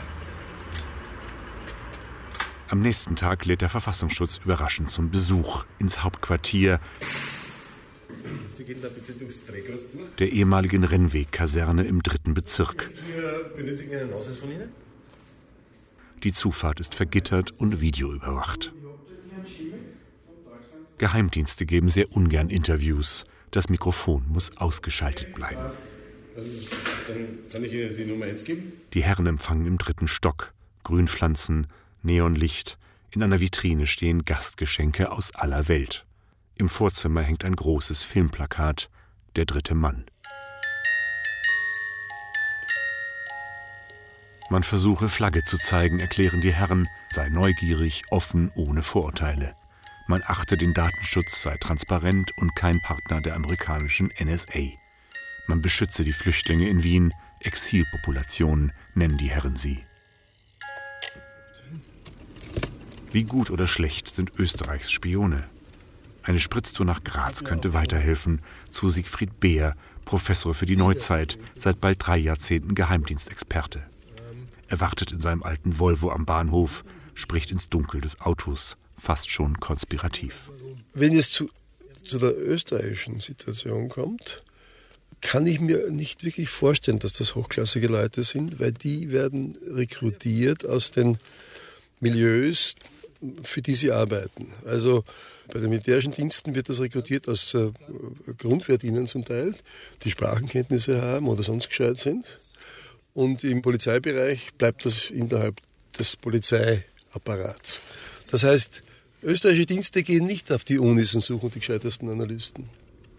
Am nächsten Tag lädt der Verfassungsschutz überraschend zum Besuch ins Hauptquartier Sie gehen da bitte durchs Drehkreuz durch. der ehemaligen Rennweg-Kaserne im 3. Bezirk. Wir benötigen einen Ausweis von Ihnen. Die Zufahrt ist vergittert und videoüberwacht. Geheimdienste geben sehr ungern Interviews. Das Mikrofon muss ausgeschaltet bleiben. Also, dann kann ich Ihnen die Nummer 1 geben. Die Herren empfangen im 3. Stock. Grünpflanzen, Neonlicht. In einer Vitrine stehen Gastgeschenke aus aller Welt. Im Vorzimmer hängt ein großes Filmplakat, Der 3. Mann. Man versuche, Flagge zu zeigen, erklären die Herren, sei neugierig, offen, ohne Vorurteile. Man achte den Datenschutz, sei transparent und kein Partner der amerikanischen NSA. Man beschütze die Flüchtlinge in Wien, Exilpopulationen nennen die Herren sie. Wie gut oder schlecht sind Österreichs Spione? Eine Spritztour nach Graz könnte weiterhelfen, zu Siegfried Beer, Professor für die Neuzeit, seit bald 3 Jahrzehnten Geheimdienstexperte. Er wartet in seinem alten Volvo am Bahnhof, spricht ins Dunkel des Autos, fast schon konspirativ. Wenn es zu der österreichischen Situation kommt, kann ich mir nicht wirklich vorstellen, dass das hochklassige Leute sind, weil die werden rekrutiert aus den Milieus, für die sie arbeiten. Also bei den militärischen Diensten wird das rekrutiert aus Grundverdienern zum Teil, die Sprachenkenntnisse haben oder sonst gescheit sind. Und im Polizeibereich bleibt das innerhalb des Polizeiapparats. Das heißt, österreichische Dienste gehen nicht auf die Unis und suchen die gescheitesten Analysten.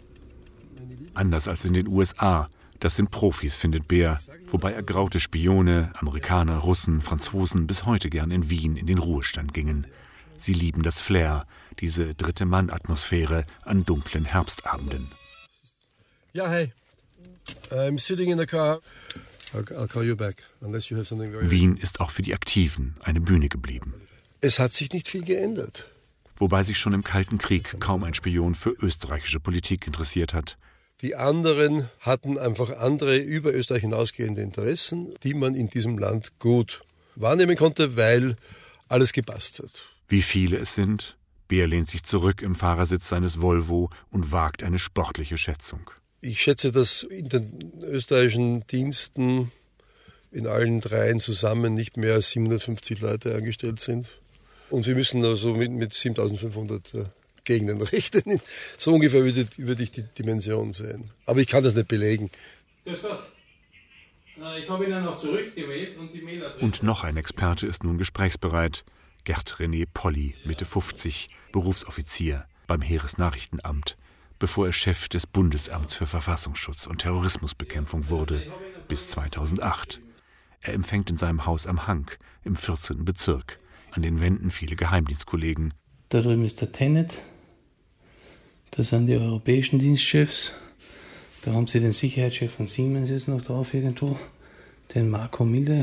Anders als in den USA. Das sind Profis, findet Beer, wobei ergraute Spione, Amerikaner, Russen, Franzosen bis heute gern in Wien in den Ruhestand gingen. Sie lieben das Flair, diese Dritte-Mann-Atmosphäre an dunklen Herbstabenden. Ja, hey, I'm sitting in the car. I'll call you back, unless you have something very... Wien ist auch für die Aktiven eine Bühne geblieben. Es hat sich nicht viel geändert. Wobei sich schon im Kalten Krieg kaum ein Spion für österreichische Politik interessiert hat. Die anderen hatten einfach andere über Österreich hinausgehende Interessen, die man in diesem Land gut wahrnehmen konnte, weil alles gepasst hat. Wie viele es sind? Beer lehnt sich zurück im Fahrersitz seines Volvo und wagt eine sportliche Schätzung. Ich schätze, dass in den österreichischen Diensten in allen dreien zusammen nicht mehr als 750 Leute angestellt sind. Und wir müssen also mit 7.500 Gegenden rechnen. So ungefähr würde ich die Dimension sehen. Aber ich kann das nicht belegen. Grüß Gott. Ich habe Ihnen noch zurückgewählt und die Mailadresse. Und noch ein Experte ist nun gesprächsbereit. Gerd René Polly, Mitte 50, Berufsoffizier beim Heeresnachrichtenamt, bevor er Chef des Bundesamts für Verfassungsschutz und Terrorismusbekämpfung wurde, bis 2008. Er empfängt in seinem Haus am Hang, im 14. Bezirk. An den Wänden viele Geheimdienstkollegen. Da drüben ist der Tenet, da sind die europäischen Dienstchefs, da haben sie den Sicherheitschef von Siemens jetzt noch drauf irgendwo, den Marco Mille,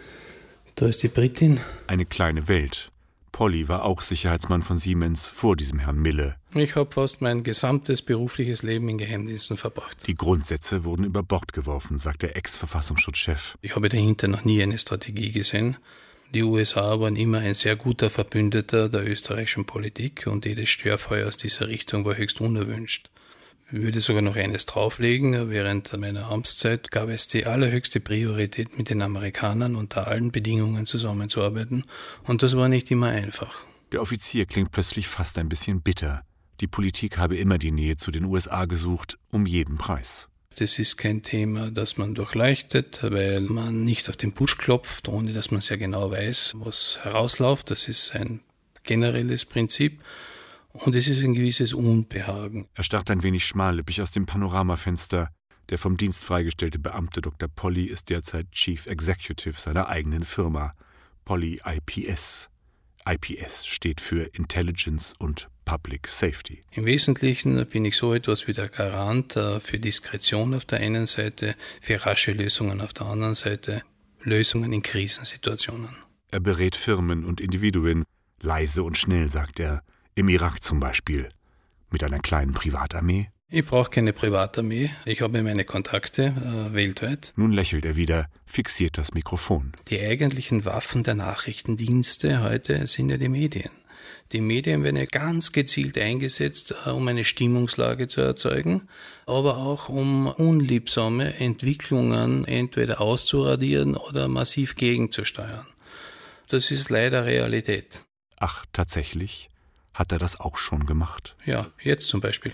da ist die Britin. Eine kleine Welt. Polly war auch Sicherheitsmann von Siemens vor diesem Herrn Mille. Ich habe fast mein gesamtes berufliches Leben in Geheimdiensten verbracht. Die Grundsätze wurden über Bord geworfen, sagt der Ex-Verfassungsschutzchef. Ich habe dahinter noch nie eine Strategie gesehen. Die USA waren immer ein sehr guter Verbündeter der österreichischen Politik und jedes Störfeuer aus dieser Richtung war höchst unerwünscht. Ich würde sogar noch eines drauflegen. Während meiner Amtszeit gab es die allerhöchste Priorität, mit den Amerikanern unter allen Bedingungen zusammenzuarbeiten. Und das war nicht immer einfach. Der Offizier klingt plötzlich fast ein bisschen bitter. Die Politik habe immer die Nähe zu den USA gesucht, um jeden Preis. Das ist kein Thema, das man durchleuchtet, weil man nicht auf den Busch klopft, ohne dass man sehr genau weiß, was herausläuft. Das ist ein generelles Prinzip. Und es ist ein gewisses Unbehagen. Er starrt ein wenig schmallippig aus dem Panoramafenster. Der vom Dienst freigestellte Beamte Dr. Polly ist derzeit Chief Executive seiner eigenen Firma, Polly IPS. IPS steht für Intelligence und Public Safety. Im Wesentlichen bin ich so etwas wie der Garant für Diskretion auf der einen Seite, für rasche Lösungen auf der anderen Seite, Lösungen in Krisensituationen. Er berät Firmen und Individuen, leise und schnell, sagt er. Im Irak zum Beispiel. Mit einer kleinen Privatarmee? Ich brauche keine Privatarmee. Ich habe meine Kontakte weltweit. Nun lächelt er wieder, fixiert das Mikrofon. Die eigentlichen Waffen der Nachrichtendienste heute sind ja die Medien. Die Medien werden ja ganz gezielt eingesetzt, um eine Stimmungslage zu erzeugen, aber auch um unliebsame Entwicklungen entweder auszuradieren oder massiv gegenzusteuern. Das ist leider Realität. Ach, tatsächlich? Hat er das auch schon gemacht? Ja, jetzt zum Beispiel.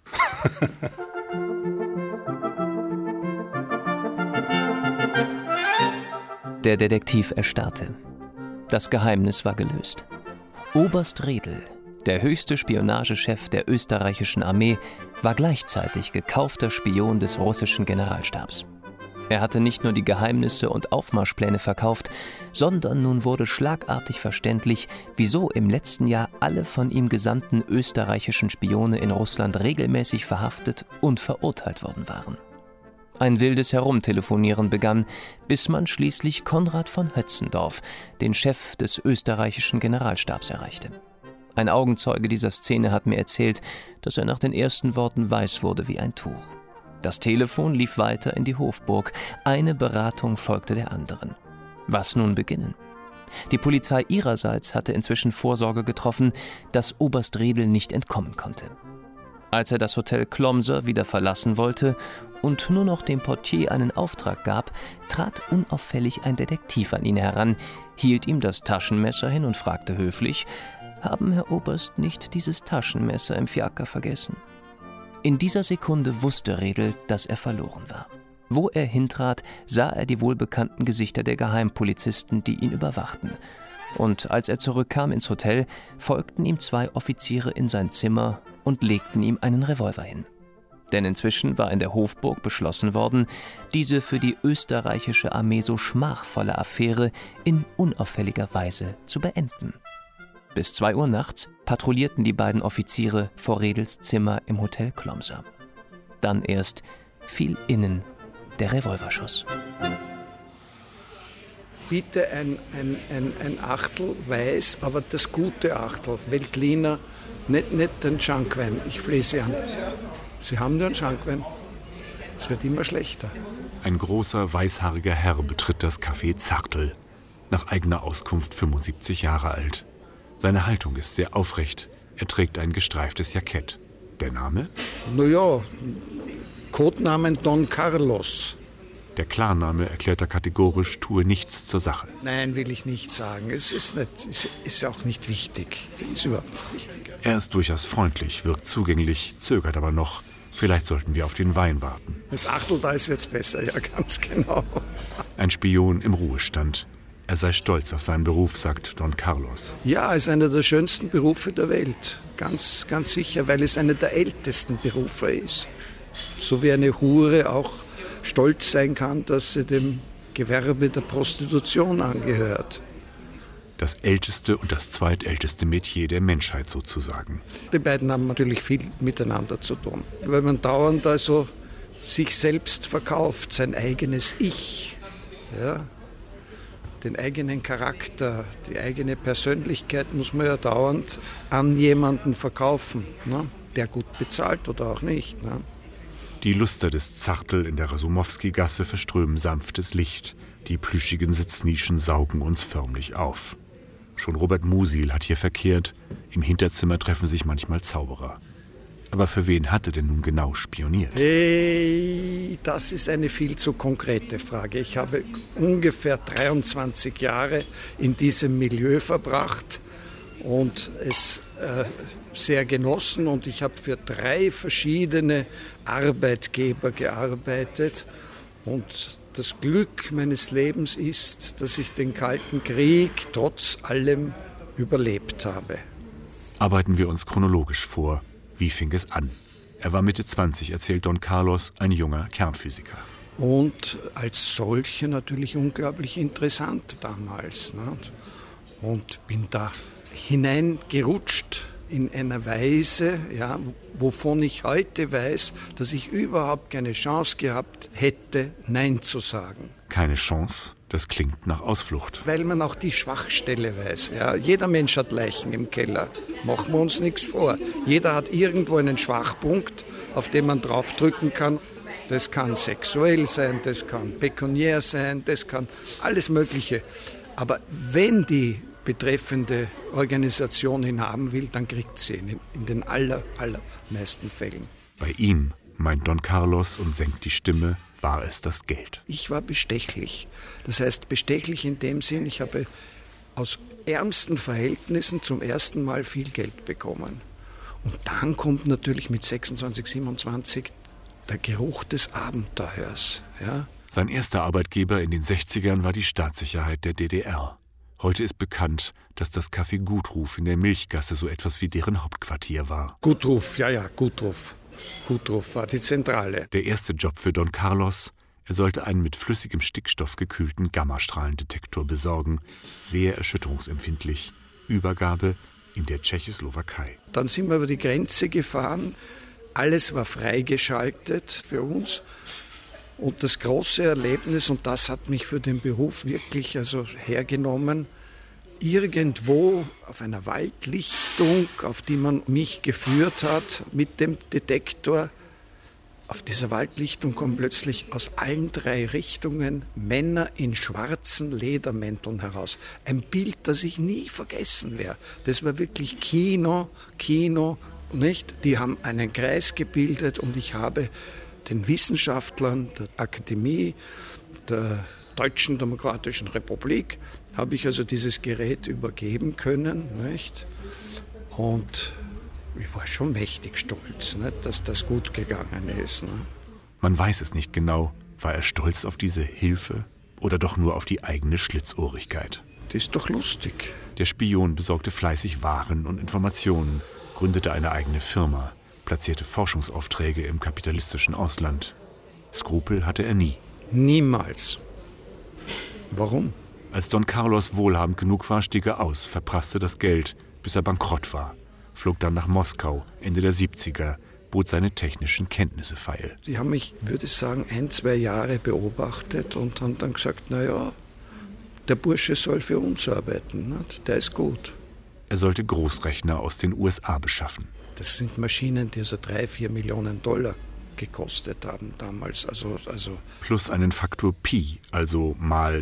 Der Detektiv erstarrte. Das Geheimnis war gelöst. Oberst Redl, der höchste Spionagechef der österreichischen Armee, war gleichzeitig gekaufter Spion des russischen Generalstabs. Er hatte nicht nur die Geheimnisse und Aufmarschpläne verkauft, sondern nun wurde schlagartig verständlich, wieso im letzten Jahr alle von ihm gesandten österreichischen Spione in Russland regelmäßig verhaftet und verurteilt worden waren. Ein wildes Herumtelefonieren begann, bis man schließlich Konrad von Hötzendorf, den Chef des österreichischen Generalstabs, erreichte. Ein Augenzeuge dieser Szene hat mir erzählt, dass er nach den ersten Worten weiß wurde wie ein Tuch. Das Telefon lief weiter in die Hofburg. Eine Beratung folgte der anderen. Was nun beginnen? Die Polizei ihrerseits hatte inzwischen Vorsorge getroffen, dass Oberst Redl nicht entkommen konnte. Als er das Hotel Clomser wieder verlassen wollte und nur noch dem Portier einen Auftrag gab, trat unauffällig ein Detektiv an ihn heran, hielt ihm das Taschenmesser hin und fragte höflich: »Haben Herr Oberst nicht dieses Taschenmesser im Fiaker vergessen?« In dieser Sekunde wusste Redl, dass er verloren war. Wo er hintrat, sah er die wohlbekannten Gesichter der Geheimpolizisten, die ihn überwachten. Und als er zurückkam ins Hotel, folgten ihm 2 Offiziere in sein Zimmer und legten ihm einen Revolver hin. Denn inzwischen war in der Hofburg beschlossen worden, diese für die österreichische Armee so schmachvolle Affäre in unauffälliger Weise zu beenden. Bis 2 Uhr nachts patrouillierten die beiden Offiziere vor Redls Zimmer im Hotel Clomser. Dann erst fiel innen der Revolverschuss. Bitte ein Achtel Weiß, aber das gute Achtel, Veltliner, nicht den Schankwein. Ich flehe Sie an. Sie haben nur einen Schankwein. Es wird immer schlechter. Ein großer, weißhaariger Herr betritt das Café Zachtel. Nach eigener Auskunft 75 Jahre alt. Seine Haltung ist sehr aufrecht. Er trägt ein gestreiftes Jackett. Der Name? Naja, Codenamen Don Carlos. Der Klarname erklärt er kategorisch, tue nichts zur Sache. Nein, will ich nicht sagen. Es ist auch nicht wichtig. Ist überhaupt nicht wichtig. Er ist durchaus freundlich, wirkt zugänglich, zögert aber noch. Vielleicht sollten wir auf den Wein warten. Wenn das Achtel da ist, wird's besser, ja, ganz genau. Ein Spion im Ruhestand. Er sei stolz auf seinen Beruf, sagt Don Carlos. Ja, es ist einer der schönsten Berufe der Welt. Ganz, ganz sicher, weil es einer der ältesten Berufe ist. So wie eine Hure auch stolz sein kann, dass sie dem Gewerbe der Prostitution angehört. Das älteste und das zweitälteste Metier der Menschheit sozusagen. Die beiden haben natürlich viel miteinander zu tun. Weil man dauernd also sich selbst verkauft, sein eigenes Ich, ja, den eigenen Charakter, die eigene Persönlichkeit muss man ja dauernd an jemanden verkaufen, ne, der gut bezahlt oder auch nicht. Ne. Die Luster des Zachtel in der Rasumowski-Gasse verströmen sanftes Licht. Die plüschigen Sitznischen saugen uns förmlich auf. Schon Robert Musil hat hier verkehrt. Im Hinterzimmer treffen sich manchmal Zauberer. Aber für wen hat er denn nun genau spioniert? Hey, das ist eine viel zu konkrete Frage. Ich habe ungefähr 23 Jahre in diesem Milieu verbracht und es sehr genossen. Und ich habe für 3 verschiedene Arbeitgeber gearbeitet. Und das Glück meines Lebens ist, dass ich den Kalten Krieg trotz allem überlebt habe. Arbeiten wir uns chronologisch vor. Wie fing es an? Er war Mitte 20, erzählt Don Carlos, ein junger Kernphysiker. Und als solcher natürlich unglaublich interessant damals. Ne? Und bin da hineingerutscht in einer Weise, ja, wovon ich heute weiß, dass ich überhaupt keine Chance gehabt hätte, Nein zu sagen. Keine Chance? Das klingt nach Ausflucht. Weil man auch die Schwachstelle weiß. Ja. Jeder Mensch hat Leichen im Keller. Machen wir uns nichts vor. Jeder hat irgendwo einen Schwachpunkt, auf den man draufdrücken kann. Das kann sexuell sein, das kann pekuniär sein, das kann alles Mögliche. Aber wenn die betreffende Organisation ihn haben will, dann kriegt sie ihn in den allermeisten Fällen. Bei ihm, meint Don Carlos und senkt die Stimme, war es das Geld. Ich war bestechlich. Das heißt, bestechlich in dem Sinn, ich habe aus ärmsten Verhältnissen zum ersten Mal viel Geld bekommen. Und dann kommt natürlich mit 26, 27 der Geruch des Abenteuers. Ja? Sein erster Arbeitgeber in den 60ern war die Staatssicherheit der DDR. Heute ist bekannt, dass das Café Gutruf in der Milchgasse so etwas wie deren Hauptquartier war. Gutruf, ja, Gutruf. Gutruf war die Zentrale. Der erste Job für Don Carlos, er sollte einen mit flüssigem Stickstoff gekühlten Gammastrahlendetektor besorgen, sehr erschütterungsempfindlich. Übergabe in der Tschechoslowakei. Dann sind wir über die Grenze gefahren. Alles war freigeschaltet für uns. Und das große Erlebnis, und das hat mich für den Beruf wirklich hergenommen, irgendwo auf einer Waldlichtung, auf die man mich geführt hat mit dem Detektor, auf dieser Waldlichtung kommen plötzlich aus allen 3 Richtungen Männer in schwarzen Ledermänteln heraus. Ein Bild, das ich nie vergessen werde. Das war wirklich Kino nicht? Die haben einen Kreis gebildet und ich habe den Wissenschaftlern der Akademie der Deutschen Demokratischen Republik, habe ich also dieses Gerät übergeben können, nicht? Und ich war schon mächtig stolz, nicht, dass das gut gegangen ist. Ne? Man weiß es nicht genau. War er stolz auf diese Hilfe oder doch nur auf die eigene Schlitzohrigkeit? Das ist doch lustig. Der Spion besorgte fleißig Waren und Informationen, gründete eine eigene Firma, platzierte Forschungsaufträge im kapitalistischen Ausland. Skrupel hatte er nie. Niemals. Warum? Als Don Carlos wohlhabend genug war, stieg er aus, verprasste das Geld, bis er bankrott war, flog dann nach Moskau, Ende der 70er, bot seine technischen Kenntnisse feil. Die haben mich, würde ich sagen, 1-2 Jahre beobachtet und haben dann gesagt, naja, der Bursche soll für uns arbeiten, nicht? Der ist gut. Er sollte Großrechner aus den USA beschaffen. Das sind Maschinen, die also 3-4 Millionen Dollar gekostet haben damals. Also plus einen Faktor Pi, also mal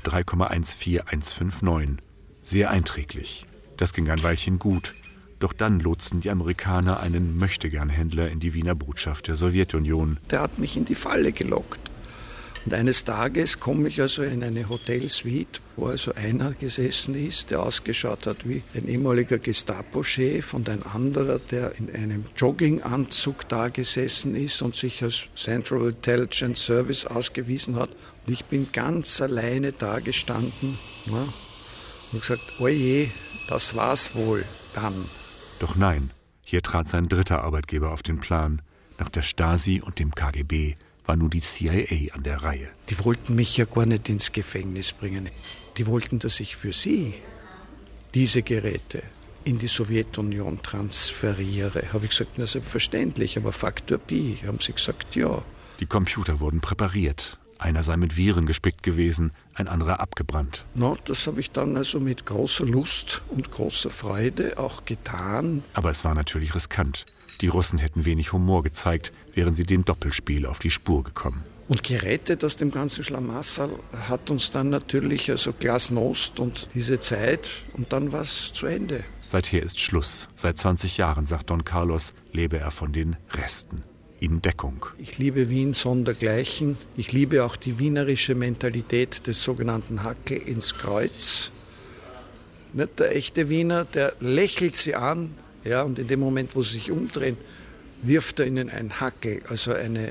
3,14159. Sehr einträglich. Das ging ein Weilchen gut. Doch dann lotsten die Amerikaner einen Möchtegern-Händler in die Wiener Botschaft der Sowjetunion. Der hat mich in die Falle gelockt. Und eines Tages komme ich also in eine Hotelsuite, wo also einer gesessen ist, der ausgeschaut hat wie ein ehemaliger Gestapo-Chef und ein anderer, der in einem Jogginganzug da gesessen ist und sich als Central Intelligence Service ausgewiesen hat. Und ich bin ganz alleine da gestanden, ne, und gesagt, oje, das war's wohl dann. Doch nein, hier trat sein dritter Arbeitgeber auf den Plan. Nach der Stasi und dem KGB war nun die CIA an der Reihe. Die wollten mich ja gar nicht ins Gefängnis bringen. Die wollten, dass ich für sie diese Geräte in die Sowjetunion transferiere. Habe ich gesagt, na selbstverständlich, aber Faktor Pi. Haben sie gesagt, ja. Die Computer wurden präpariert. Einer sei mit Viren gespickt gewesen, ein anderer abgebrannt. No, das habe ich dann also mit großer Lust und großer Freude auch getan. Aber es war natürlich riskant. Die Russen hätten wenig Humor gezeigt, wären sie dem Doppelspiel auf die Spur gekommen. Und gerettet aus dem ganzen Schlamassel hat uns dann natürlich also Glasnost und diese Zeit und dann war es zu Ende. Seither ist Schluss. Seit 20 Jahren, sagt Don Carlos, lebe er von den Resten. In Deckung. Ich liebe Wien sondergleichen. Ich liebe auch die wienerische Mentalität des sogenannten Hackel ins Kreuz. Nicht der echte Wiener, der lächelt sie an, ja, und in dem Moment, wo sie sich umdrehen, wirft er ihnen ein Hackel, also eine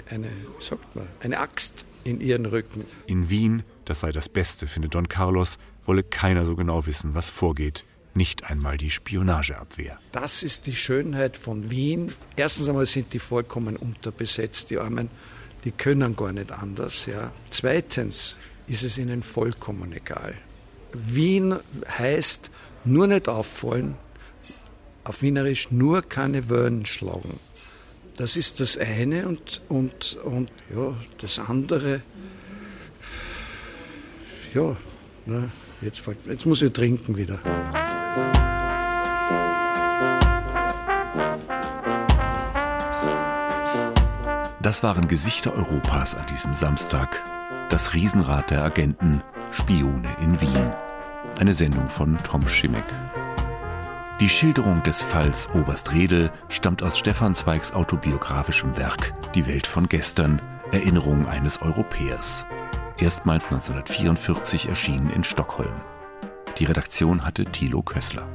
Axt in ihren Rücken. In Wien, das sei das Beste, findet Don Carlos, wolle keiner so genau wissen, was vorgeht. Nicht einmal die Spionageabwehr. Das ist die Schönheit von Wien. Erstens einmal sind die vollkommen unterbesetzt, die Armen, die können gar nicht anders. Ja. Zweitens ist es ihnen vollkommen egal. Wien heißt nur nicht auffallen, auf Wienerisch nur keine Wellen schlagen. Das ist das eine und ja, das andere, ja, ne, jetzt muss ich trinken wieder. Das waren Gesichter Europas an diesem Samstag. Das Riesenrad der Agenten, Spione in Wien. Eine Sendung von Tom Schimek. Die Schilderung des Falls Oberst Redl stammt aus Stefan Zweigs autobiografischem Werk Die Welt von gestern, Erinnerung eines Europäers. Erstmals 1944 erschienen in Stockholm. Die Redaktion hatte Thilo Kössler.